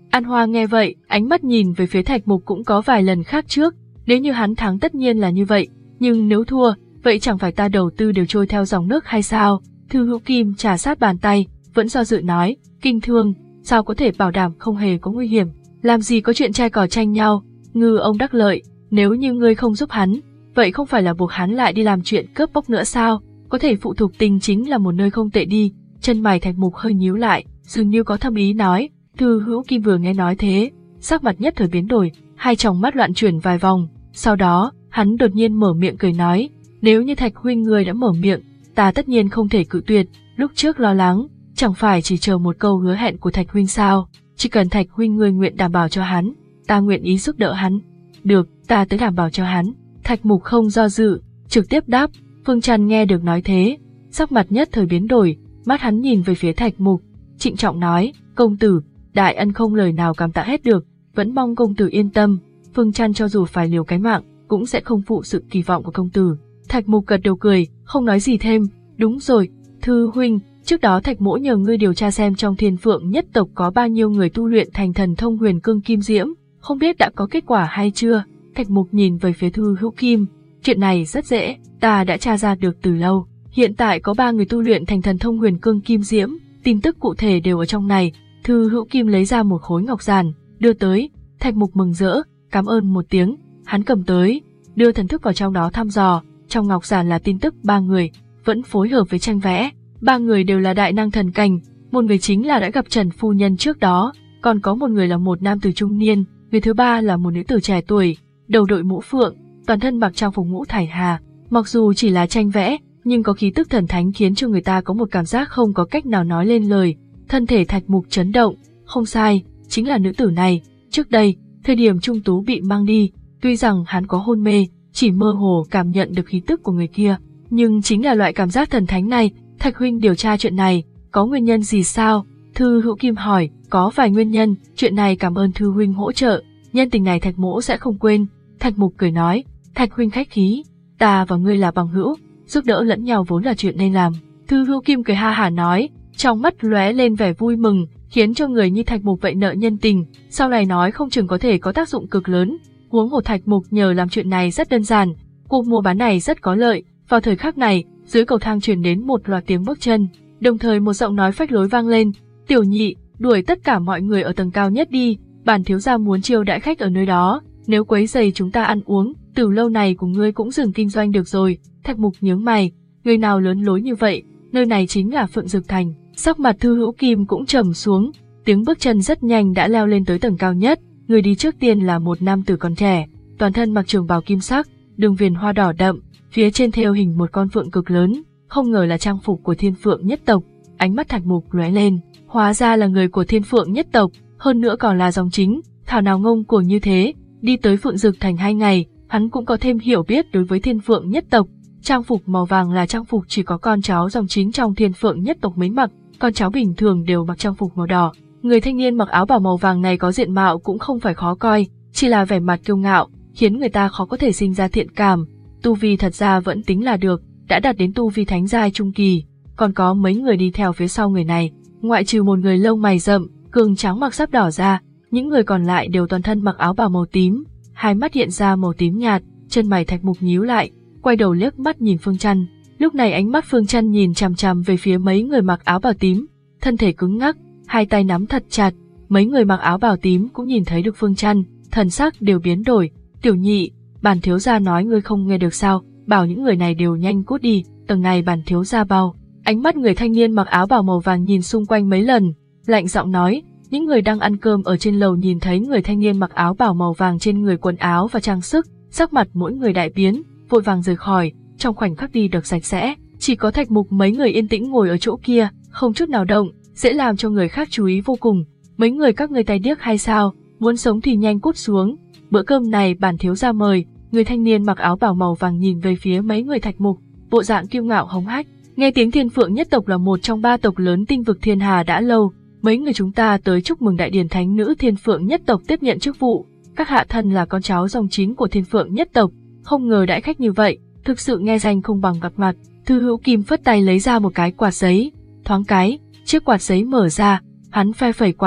An Hoa nghe vậy, ánh mắt nhìn về phía Thạch Mục cũng có vài lần khác trước, nếu như hắn thắng tất nhiên là như vậy, nhưng nếu thua, vậy chẳng phải ta đầu tư đều trôi theo dòng nước hay sao? Thư Hữu Kim trà sát bàn tay, vẫn do dự nói, Kinh Thương, sao có thể bảo đảm không hề có nguy hiểm, làm gì có chuyện trai cò tranh nhau, ngư ông đắc lợi, nếu như ngươi không giúp hắn, vậy không phải là buộc hắn lại đi làm chuyện cướp bóc nữa sao? Có thể phụ thuộc tình chính là một nơi không tệ đi. Chân mày Thạch Mục hơi nhíu lại, dường như có thâm ý nói. Thư Hữu Kim vừa nghe nói thế, sắc mặt nhất thời biến đổi, hai tròng mắt loạn chuyển vài vòng, sau đó, hắn đột nhiên mở miệng cười nói, nếu như Thạch huynh ngươi đã mở miệng, ta tất nhiên không thể cự tuyệt, lúc trước lo lắng, chẳng phải chỉ chờ một câu hứa hẹn của Thạch huynh sao, chỉ cần Thạch huynh ngươi nguyện đảm bảo cho hắn, ta nguyện ý giúp đỡ hắn. Được, ta tới đảm bảo cho hắn. Thạch Mục không do dự, trực tiếp đáp. Phương Trăn nghe được nói thế, sắc mặt nhất thời biến đổi, mắt hắn nhìn về phía Thạch Mục, trịnh trọng nói, công tử, đại ân không lời nào cảm tạ hết được, vẫn mong công tử yên tâm, Phương Trăn cho dù phải liều cái mạng, cũng sẽ không phụ sự kỳ vọng của công tử. Thạch Mục gật đầu cười, không nói gì thêm. Đúng rồi, Thư huynh, trước đó Thạch mỗ nhờ ngươi điều tra xem trong Thiên Phượng nhất tộc có bao nhiêu người tu luyện thành thần thông huyền cương kim diễm, không biết đã có kết quả hay chưa? Thạch Mục nhìn về phía Thư Hữu Kim, chuyện này rất dễ, ta đã tra ra được từ lâu. Hiện tại có ba người tu luyện thành thần thông huyền cương kim diễm, tin tức cụ thể đều ở trong này. Thư Hữu Kim lấy ra một khối ngọc giản, đưa tới. Thạch Mục mừng rỡ, cảm ơn một tiếng, hắn cầm tới, đưa thần thức vào trong đó thăm dò. Trong ngọc giản là tin tức ba người, vẫn phối hợp với tranh vẽ. Ba người đều là đại năng thần cảnh, một người chính là đã gặp Trần phu nhân trước đó, còn có một người là một nam tử trung niên, người thứ ba là một nữ tử trẻ tuổi, đầu đội mũ phượng, toàn thân mặc trang phục ngũ thải hà. Mặc dù chỉ là tranh vẽ, nhưng có khí tức thần thánh khiến cho người ta có một cảm giác không có cách nào nói lên lời. Thân thể Thạch Mục chấn động, không sai, chính là nữ tử này. Trước đây, thời điểm Trung Tú bị mang đi, tuy rằng hắn có hôn mê, chỉ mơ hồ cảm nhận được khí tức của người kia, nhưng chính là loại cảm giác thần thánh này. Thạch huynh điều tra chuyện này, có nguyên nhân gì sao? Thư Hữu Kim hỏi, có vài nguyên nhân, chuyện này cảm ơn Thư huynh hỗ trợ, nhân tình này Thạch mỗ sẽ không quên. Thạch Mục cười nói, Thạch huynh khách khí, ta và ngươi là bằng hữu, giúp đỡ lẫn nhau vốn là chuyện nên làm. Thư Hữu Kim cười ha hả nói, trong mắt lóe lên vẻ vui mừng, khiến cho người như Thạch Mục vậy nợ nhân tình, sau này nói không chừng có thể có tác dụng cực lớn. Huống hồ Thạch Mục nhờ làm chuyện này rất đơn giản, cuộc mua bán này rất có lợi. Vào thời khắc này, dưới cầu thang truyền đến một loạt tiếng bước chân, đồng thời một giọng nói phách lối vang lên, Tiểu Nhị, đuổi tất cả mọi người ở tầng cao nhất đi, bản thiếu gia muốn chiêu đãi khách ở nơi đó, nếu quấy rầy chúng ta ăn uống, từ lâu này của ngươi cũng dừng kinh doanh được rồi. Thạch Mục nhướng mày, người nào lớn lối như vậy, nơi này chính là Phượng Dực Thành. Sắc mặt Thư Hữu Kim cũng trầm xuống, tiếng bước chân rất nhanh đã leo lên tới tầng cao nhất, người đi trước tiên là một nam tử còn trẻ, toàn thân mặc trường bào kim sắc, đường viền hoa đỏ đậm, phía trên thêu hình một con phượng cực lớn, không ngờ là trang phục của Thiên Phượng nhất tộc. Ánh mắt Thạch Mục lóe lên, hóa ra là người của Thiên Phượng nhất tộc, hơn nữa còn là dòng chính, thảo nào ngông cuồng như thế. Đi tới Phượng Dực Thành hai ngày, hắn cũng có thêm hiểu biết đối với Thiên Phượng nhất tộc. Trang phục màu vàng là trang phục chỉ có con cháu dòng chính trong Thiên Phượng nhất tộc mới mặc, con cháu bình thường đều mặc trang phục màu đỏ. Người thanh niên mặc áo bào màu vàng này có diện mạo cũng không phải khó coi, chỉ là vẻ mặt kiêu ngạo, khiến người ta khó có thể sinh ra thiện cảm. Tu vi thật ra vẫn tính là được, đã đạt đến tu vi thánh giai trung kỳ. Còn có mấy người đi theo phía sau người này, ngoại trừ một người lông mày rậm, cường tráng mặc sáp đỏ ra, những người còn lại đều toàn thân mặc áo bào màu tím, hai mắt hiện ra màu tím nhạt. Chân mày Thạch Mục nhíu lại, quay đầu liếc mắt nhìn Phương Trăn. Lúc này ánh mắt Phương Trăn nhìn chằm chằm về phía mấy người mặc áo bào tím, thân thể cứng ngắc, hai tay nắm thật chặt. Mấy người mặc áo bào tím cũng nhìn thấy được Phương Trăn, thần sắc đều biến đổi. Tiểu Nhị, bản thiếu gia nói ngươi không nghe được sao, bảo những người này đều nhanh cút đi, tầng này bản thiếu gia bao. Ánh mắt người thanh niên mặc áo bào màu vàng nhìn xung quanh mấy lần, lạnh giọng nói. Những người đang ăn cơm ở trên lầu nhìn thấy người thanh niên mặc áo bào màu vàng trên người quần áo và trang sức, sắc mặt mỗi người đại biến, vội vàng rời khỏi, trong khoảnh khắc đi được sạch sẽ. Chỉ có Thạch Mục mấy người yên tĩnh ngồi ở chỗ kia, không chút nào động, dễ làm cho người khác chú ý vô cùng. Mấy người các ngươi tay điếc hay sao, muốn sống thì nhanh cút xuống, bữa cơm này bản thiếu gia mời. Người thanh niên mặc áo bào màu vàng nhìn về phía mấy người Thạch Mục, bộ dạng kiêu ngạo hống hách. Nghe tiếng Thiên Phượng nhất tộc là một trong ba tộc lớn tinh vực thiên hà đã lâu, mấy người chúng ta tới chúc mừng đại điển thánh nữ Thiên Phượng nhất tộc tiếp nhận chức vụ. Các hạ thân là con cháu dòng chính của Thiên Phượng nhất tộc, không ngờ đãi khách như vậy, thực sự nghe danh không bằng gặp mặt. Thư Hữu Kim phất tay lấy ra một cái quạt giấy, thoáng cái, chiếc quạt giấy mở ra, hắn phe phẩy quạt,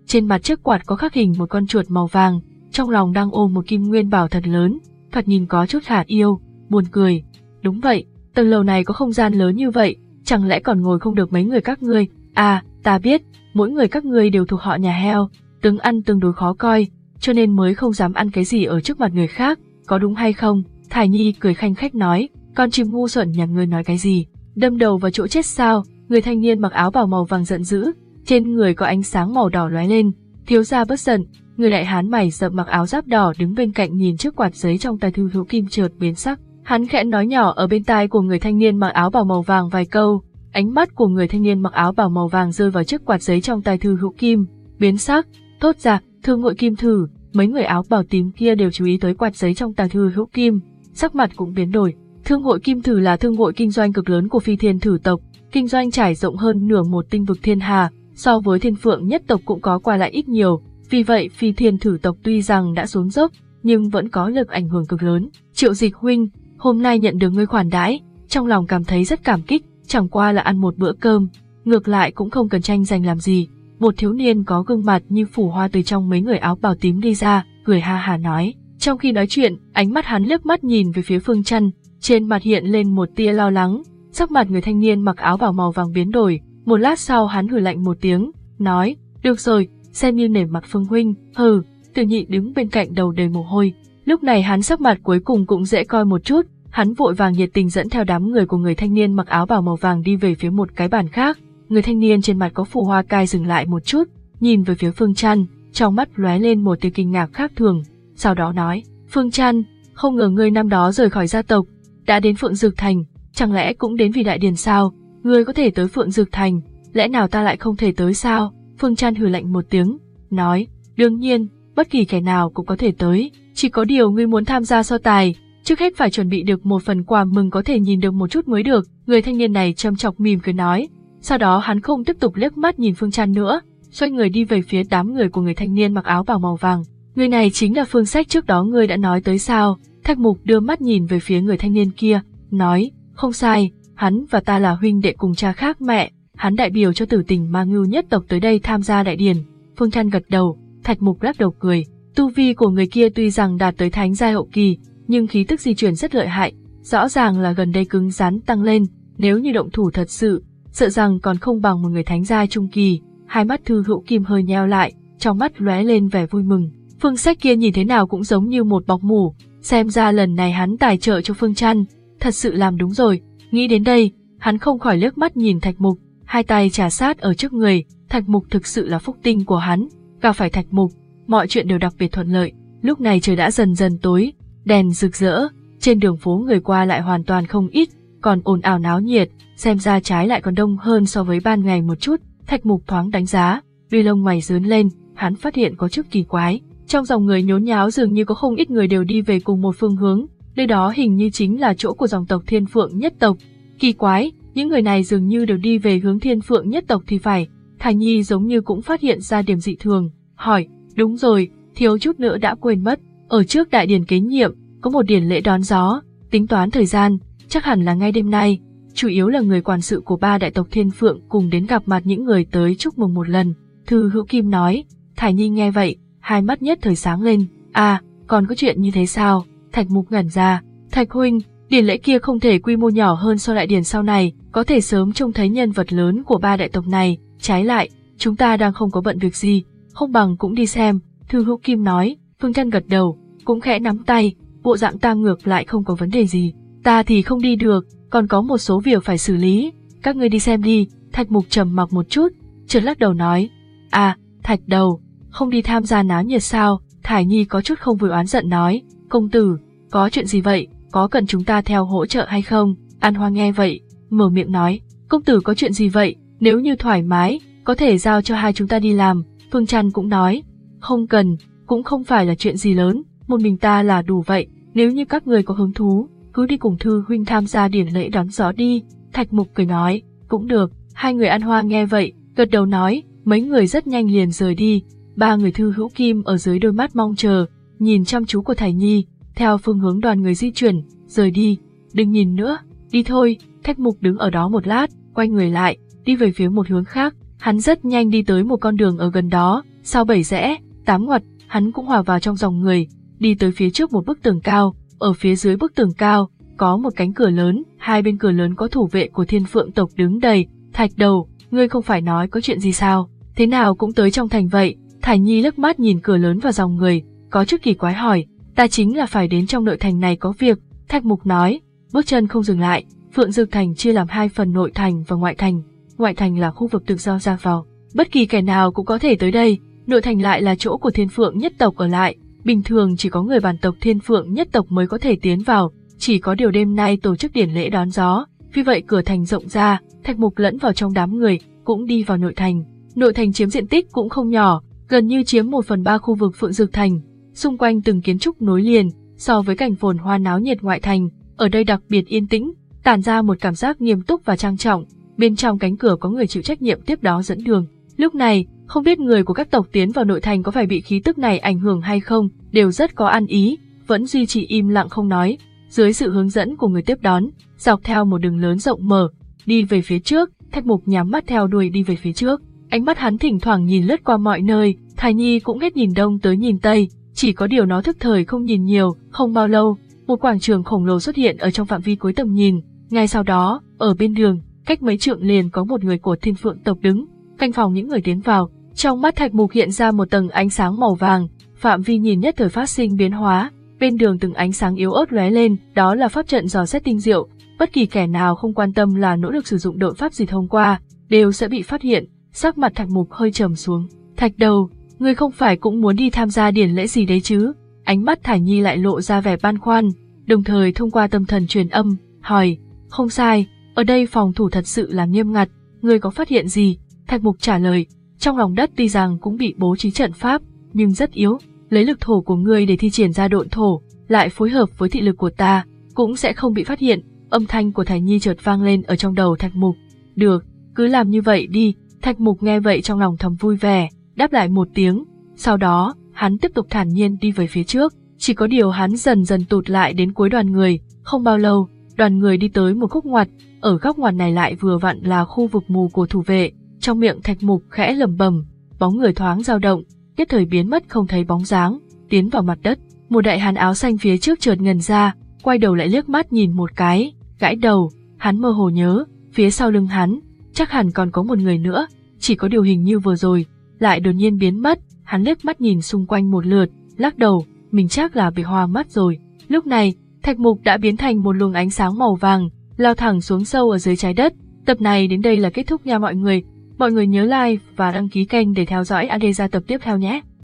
trên mặt chiếc quạt có khắc hình một con chuột màu vàng, trong lòng đang ôm một kim nguyên bảo thật lớn, thoạt nhìn có chút khả yêu, buồn cười. Đúng vậy, tầng lầu này có không gian lớn như vậy, chẳng lẽ còn ngồi không được mấy người các ngươi? À, ta biết, mỗi người các ngươi đều thuộc họ nhà heo, tướng ăn tương đối khó coi, cho nên mới không dám ăn cái gì ở trước mặt người khác, có đúng hay không? Thải Nhi cười khanh khách nói, con chim ngu xuẩn nhà ngươi nói cái gì? Đâm đầu vào chỗ chết sao? Người thanh niên mặc áo bào màu vàng giận dữ, trên người có ánh sáng màu đỏ lóe lên. Thiếu gia bất giận. Người đại hán mày rậm mặc áo giáp đỏ đứng bên cạnh nhìn chiếc quạt giấy trong tay Thư Hữu Kim chợt biến sắc. Hắn khẽ nói nhỏ ở bên tai của người thanh niên mặc áo bào màu vàng vài câu. Ánh mắt của người thanh niên mặc áo bào màu vàng rơi vào chiếc quạt giấy trong tay Thư Hữu Kim, biến sắc. Thốt ra, Thương Ngội Kim Thử. Mấy người áo bào tím kia đều chú ý tới quạt giấy trong tay Thư Hữu Kim, sắc mặt cũng biến đổi. Thương hội Kim Thử là thương hội kinh doanh cực lớn của Phi Thiên Thử tộc, kinh doanh trải rộng hơn nửa một tinh vực thiên hà, so với Thiên Phượng nhất tộc cũng có qua lại ít nhiều, vì vậy Phi Thiên Thử tộc tuy rằng đã xuống dốc, nhưng vẫn có lực ảnh hưởng cực lớn. Triệu Dịch huynh, hôm nay nhận được ngươi khoản đãi, trong lòng cảm thấy rất cảm kích, chẳng qua là ăn một bữa cơm, ngược lại cũng không cần tranh giành làm gì. Một thiếu niên có gương mặt như phủ hoa từ trong mấy người áo bào tím đi ra, cười ha hà nói. Trong khi nói chuyện, ánh mắt hắn liếc mắt nhìn về phía Phương Chân, trên mặt hiện lên một tia lo lắng, sắc mặt người thanh niên mặc áo bào màu vàng biến đổi, một lát sau hắn hừ lạnh một tiếng, nói, được rồi, xem như nể mặt Phương huynh. Hừ. Tiểu Nhị đứng bên cạnh đầu đầy mồ hôi, lúc này hắn sắc mặt cuối cùng cũng dễ coi một chút, hắn vội vàng nhiệt tình dẫn theo đám người của người thanh niên mặc áo bào màu vàng đi về phía một cái bàn khác. Người thanh niên trên mặt có phủ hoa cai dừng lại một chút, nhìn về phía Phương Chân, trong mắt lóe lên một tia kinh ngạc khác thường, sau đó nói, Phương Chân, không ngờ ngươi năm đó rời khỏi gia tộc, đã đến Phượng Dược Thành, chẳng lẽ cũng đến vì đại điển sao? Ngươi có thể tới Phượng Dược Thành, lẽ nào ta lại không thể tới sao? Phương Chân hừ lạnh một tiếng, nói, đương nhiên, bất kỳ kẻ nào cũng có thể tới, chỉ có điều ngươi muốn tham gia so tài, trước hết phải chuẩn bị được một phần quà mừng có thể nhìn được một chút mới được. Người thanh niên này châm chọc mỉm cười nói, sau đó hắn không tiếp tục liếc mắt nhìn Phương Chân nữa, xoay người đi về phía đám người của người thanh niên mặc áo bào màu vàng. Người này chính là Phương Sách trước đó ngươi đã nói tới sao? Thạch Mục đưa mắt nhìn về phía người thanh niên kia, nói, không sai, hắn và ta là huynh đệ cùng cha khác mẹ, hắn đại biểu cho Tử Tình Ma Ngưu nhất tộc tới đây tham gia đại điển. Phương Chân gật đầu, Thạch Mục lắc đầu cười, tu vi của người kia tuy rằng đạt tới thánh giai hậu kỳ, nhưng khí tức di chuyển rất lợi hại, rõ ràng là gần đây cứng rắn tăng lên, nếu như động thủ thật sự, sợ rằng còn không bằng một người thánh giai trung kỳ. Hai mắt Thư Hữu Kim hơi nheo lại, trong mắt lóe lên vẻ vui mừng. Phương Sách kia nhìn thế nào cũng giống như một bọc mủ, xem ra lần này hắn tài trợ cho Phương Chân, thật sự làm đúng rồi. Nghĩ đến đây, hắn không khỏi liếc mắt nhìn Thạch Mục, hai tay trà sát ở trước người. Thạch Mục thực sự là phúc tinh của hắn, gặp phải Thạch Mục, mọi chuyện đều đặc biệt thuận lợi. Lúc này trời đã dần dần tối, đèn rực rỡ, trên đường phố người qua lại hoàn toàn không ít, còn ồn ào náo nhiệt, xem ra trái lại còn đông hơn so với ban ngày một chút. Thạch Mục thoáng đánh giá, đuôi lông mày rớn lên, hắn phát hiện có chút kỳ quái. Trong dòng người nhốn nháo dường như có không ít người đều đi về cùng một phương hướng, nơi đó hình như chính là chỗ của dòng tộc Thiên Phượng nhất tộc. Kỳ quái, những người này dường như đều đi về hướng Thiên Phượng nhất tộc thì phải. Thải Nhi giống như cũng phát hiện ra điểm dị thường, hỏi, đúng rồi, thiếu chút nữa đã quên mất, ở trước đại điển kế nhiệm, có một điển lễ đón gió, tính toán thời gian, chắc hẳn là ngay đêm nay, chủ yếu là người quản sự của ba đại tộc Thiên Phượng cùng đến gặp mặt những người tới chúc mừng một lần. Thư Hữu Kim nói. Thải Nhi nghe vậy, hai mắt nhất thời sáng lên, à, còn có chuyện như thế sao? Thạch Mục ngẩn ra, Thạch huynh, điển lễ kia không thể quy mô nhỏ hơn so đại điển sau này, có thể sớm trông thấy nhân vật lớn của ba đại tộc này, trái lại, chúng ta đang không có bận việc gì, không bằng cũng đi xem. Thư Hữu Kim nói. Phương Chân gật đầu, cũng khẽ nắm tay, bộ dạng ta ngược lại không có vấn đề gì, ta thì không đi được, còn có một số việc phải xử lý, các ngươi đi xem đi. Thạch Mục trầm mặc một chút, chợt lắc đầu nói, à, Thạch đầu, không đi tham gia náo nhiệt sao? Thải Nhi có chút không vui oán giận nói, công tử, có chuyện gì vậy, có cần chúng ta theo hỗ trợ hay không? An Hoa nghe vậy, mở miệng nói, công tử có chuyện gì vậy, nếu như thoải mái, có thể giao cho hai chúng ta đi làm. Phương Chân cũng nói, không cần, cũng không phải là chuyện gì lớn, một mình ta là đủ vậy, nếu như các người có hứng thú, cứ đi cùng Thư huynh tham gia điển lễ đón gió đi. Thạch Mục cười nói, cũng được. Hai người An Hoa nghe vậy, gật đầu nói, mấy người rất nhanh liền rời đi. Ba người Thư Hữu Kim ở dưới đôi mắt mong chờ, nhìn chăm chú của Thải Nhi, theo phương hướng đoàn người di chuyển, rời đi. Đừng nhìn nữa, đi thôi. Thạch Mục đứng ở đó một lát, quay người lại, đi về phía một hướng khác. Hắn rất nhanh đi tới một con đường ở gần đó, sau bảy rẽ, tám ngoặt, hắn cũng hòa vào trong dòng người, đi tới phía trước một bức tường cao, ở phía dưới bức tường cao, có một cánh cửa lớn, hai bên cửa lớn có thủ vệ của Thiên Phượng tộc đứng đầy. Thạch Đầu, ngươi không phải nói có chuyện gì sao, thế nào cũng tới trong thành vậy? Thải Nhi liếc mắt nhìn cửa lớn và dòng người, có chút kỳ quái hỏi, ta chính là phải đến trong nội thành này có việc. Thạch Mục nói, bước chân không dừng lại. Phượng Dực Thành chia làm hai phần, nội thành và ngoại thành. Ngoại thành là khu vực tự do ra vào, bất kỳ kẻ nào cũng có thể tới đây. Nội thành lại là chỗ của Thiên Phượng nhất tộc ở lại, bình thường chỉ có người bản tộc Thiên Phượng nhất tộc mới có thể tiến vào. Chỉ có điều đêm nay tổ chức điển lễ đón gió, vì vậy cửa thành rộng ra, Thạch Mục lẫn vào trong đám người, cũng đi vào nội thành. Nội thành chiếm diện tích cũng không nhỏ, gần như chiếm một phần ba khu vực Phượng Dực Thành. Xung quanh từng kiến trúc nối liền, so với cảnh phồn hoa náo nhiệt ngoại thành, ở đây đặc biệt yên tĩnh, tản ra một cảm giác nghiêm túc và trang trọng. Bên trong cánh cửa có người chịu trách nhiệm tiếp đó dẫn đường. Lúc này, không biết người của các tộc tiến vào nội thành có phải bị khí tức này ảnh hưởng hay không, đều rất có ăn ý, vẫn duy trì im lặng không nói. Dưới sự hướng dẫn của người tiếp đón, dọc theo một đường lớn rộng mở, đi về phía trước, Thạch Mục nhắm mắt theo đuôi đi về phía trước. Ánh mắt hắn thỉnh thoảng nhìn lướt qua mọi nơi, Thải Nhi cũng hết nhìn đông tới nhìn tây, chỉ có điều nó thức thời không nhìn nhiều. Không bao lâu, một quảng trường khổng lồ xuất hiện ở trong phạm vi cuối tầm nhìn. Ngay sau đó, ở bên đường, cách mấy trượng liền có một người của Thiên Phượng tộc đứng, canh phòng những người tiến vào. Trong mắt Thạch Mục hiện ra một tầng ánh sáng màu vàng, phạm vi nhìn nhất thời phát sinh biến hóa. Bên đường từng ánh sáng yếu ớt lóe lên, đó là pháp trận dò xét tinh diệu. Bất kỳ kẻ nào không quan tâm là nỗ lực sử dụng độn pháp gì thông qua, đều sẽ bị phát hiện. Sắc mặt Thạch Mục hơi trầm xuống. Thạch Đầu, ngươi không phải cũng muốn đi tham gia điển lễ gì đấy chứ? Ánh mắt Thải Nhi lại lộ ra vẻ băn khoăn, đồng thời thông qua tâm thần truyền âm, hỏi, không sai, ở đây phòng thủ thật sự là nghiêm ngặt, ngươi có phát hiện gì? Thạch Mục trả lời, trong lòng đất tuy rằng cũng bị bố trí trận pháp, nhưng rất yếu, lấy lực thổ của ngươi để thi triển ra độn thổ, lại phối hợp với thị lực của ta, cũng sẽ không bị phát hiện. Âm thanh của Thải Nhi chợt vang lên ở trong đầu Thạch Mục. Được, cứ làm như vậy đi. Thạch Mục nghe vậy trong lòng thầm vui vẻ, đáp lại một tiếng. Sau đó, hắn tiếp tục thản nhiên đi về phía trước. Chỉ có điều hắn dần dần tụt lại đến cuối đoàn người. Không bao lâu, đoàn người đi tới một khúc ngoặt. Ở góc ngoặt này lại vừa vặn là khu vực mù của thủ vệ. Trong miệng Thạch Mục khẽ lẩm bẩm, bóng người thoáng dao động, nhất thời biến mất không thấy bóng dáng, tiến vào mặt đất. Một đại hán áo xanh phía trước chợt ngần ra, quay đầu lại liếc mắt nhìn một cái, gãi đầu. Hắn mơ hồ nhớ, phía sau lưng hắn chắc hẳn còn có một người nữa, chỉ có điều hình như vừa rồi lại đột nhiên biến mất. Hắn liếc mắt nhìn xung quanh một lượt, lắc đầu, mình chắc là bị hoa mắt rồi. Lúc này, Thạch Mục đã biến thành một luồng ánh sáng màu vàng, lao thẳng xuống sâu ở dưới trái đất. Tập này đến đây là kết thúc nha mọi người. Mọi người nhớ like và đăng ký kênh để theo dõi Adesa tập tiếp theo nhé.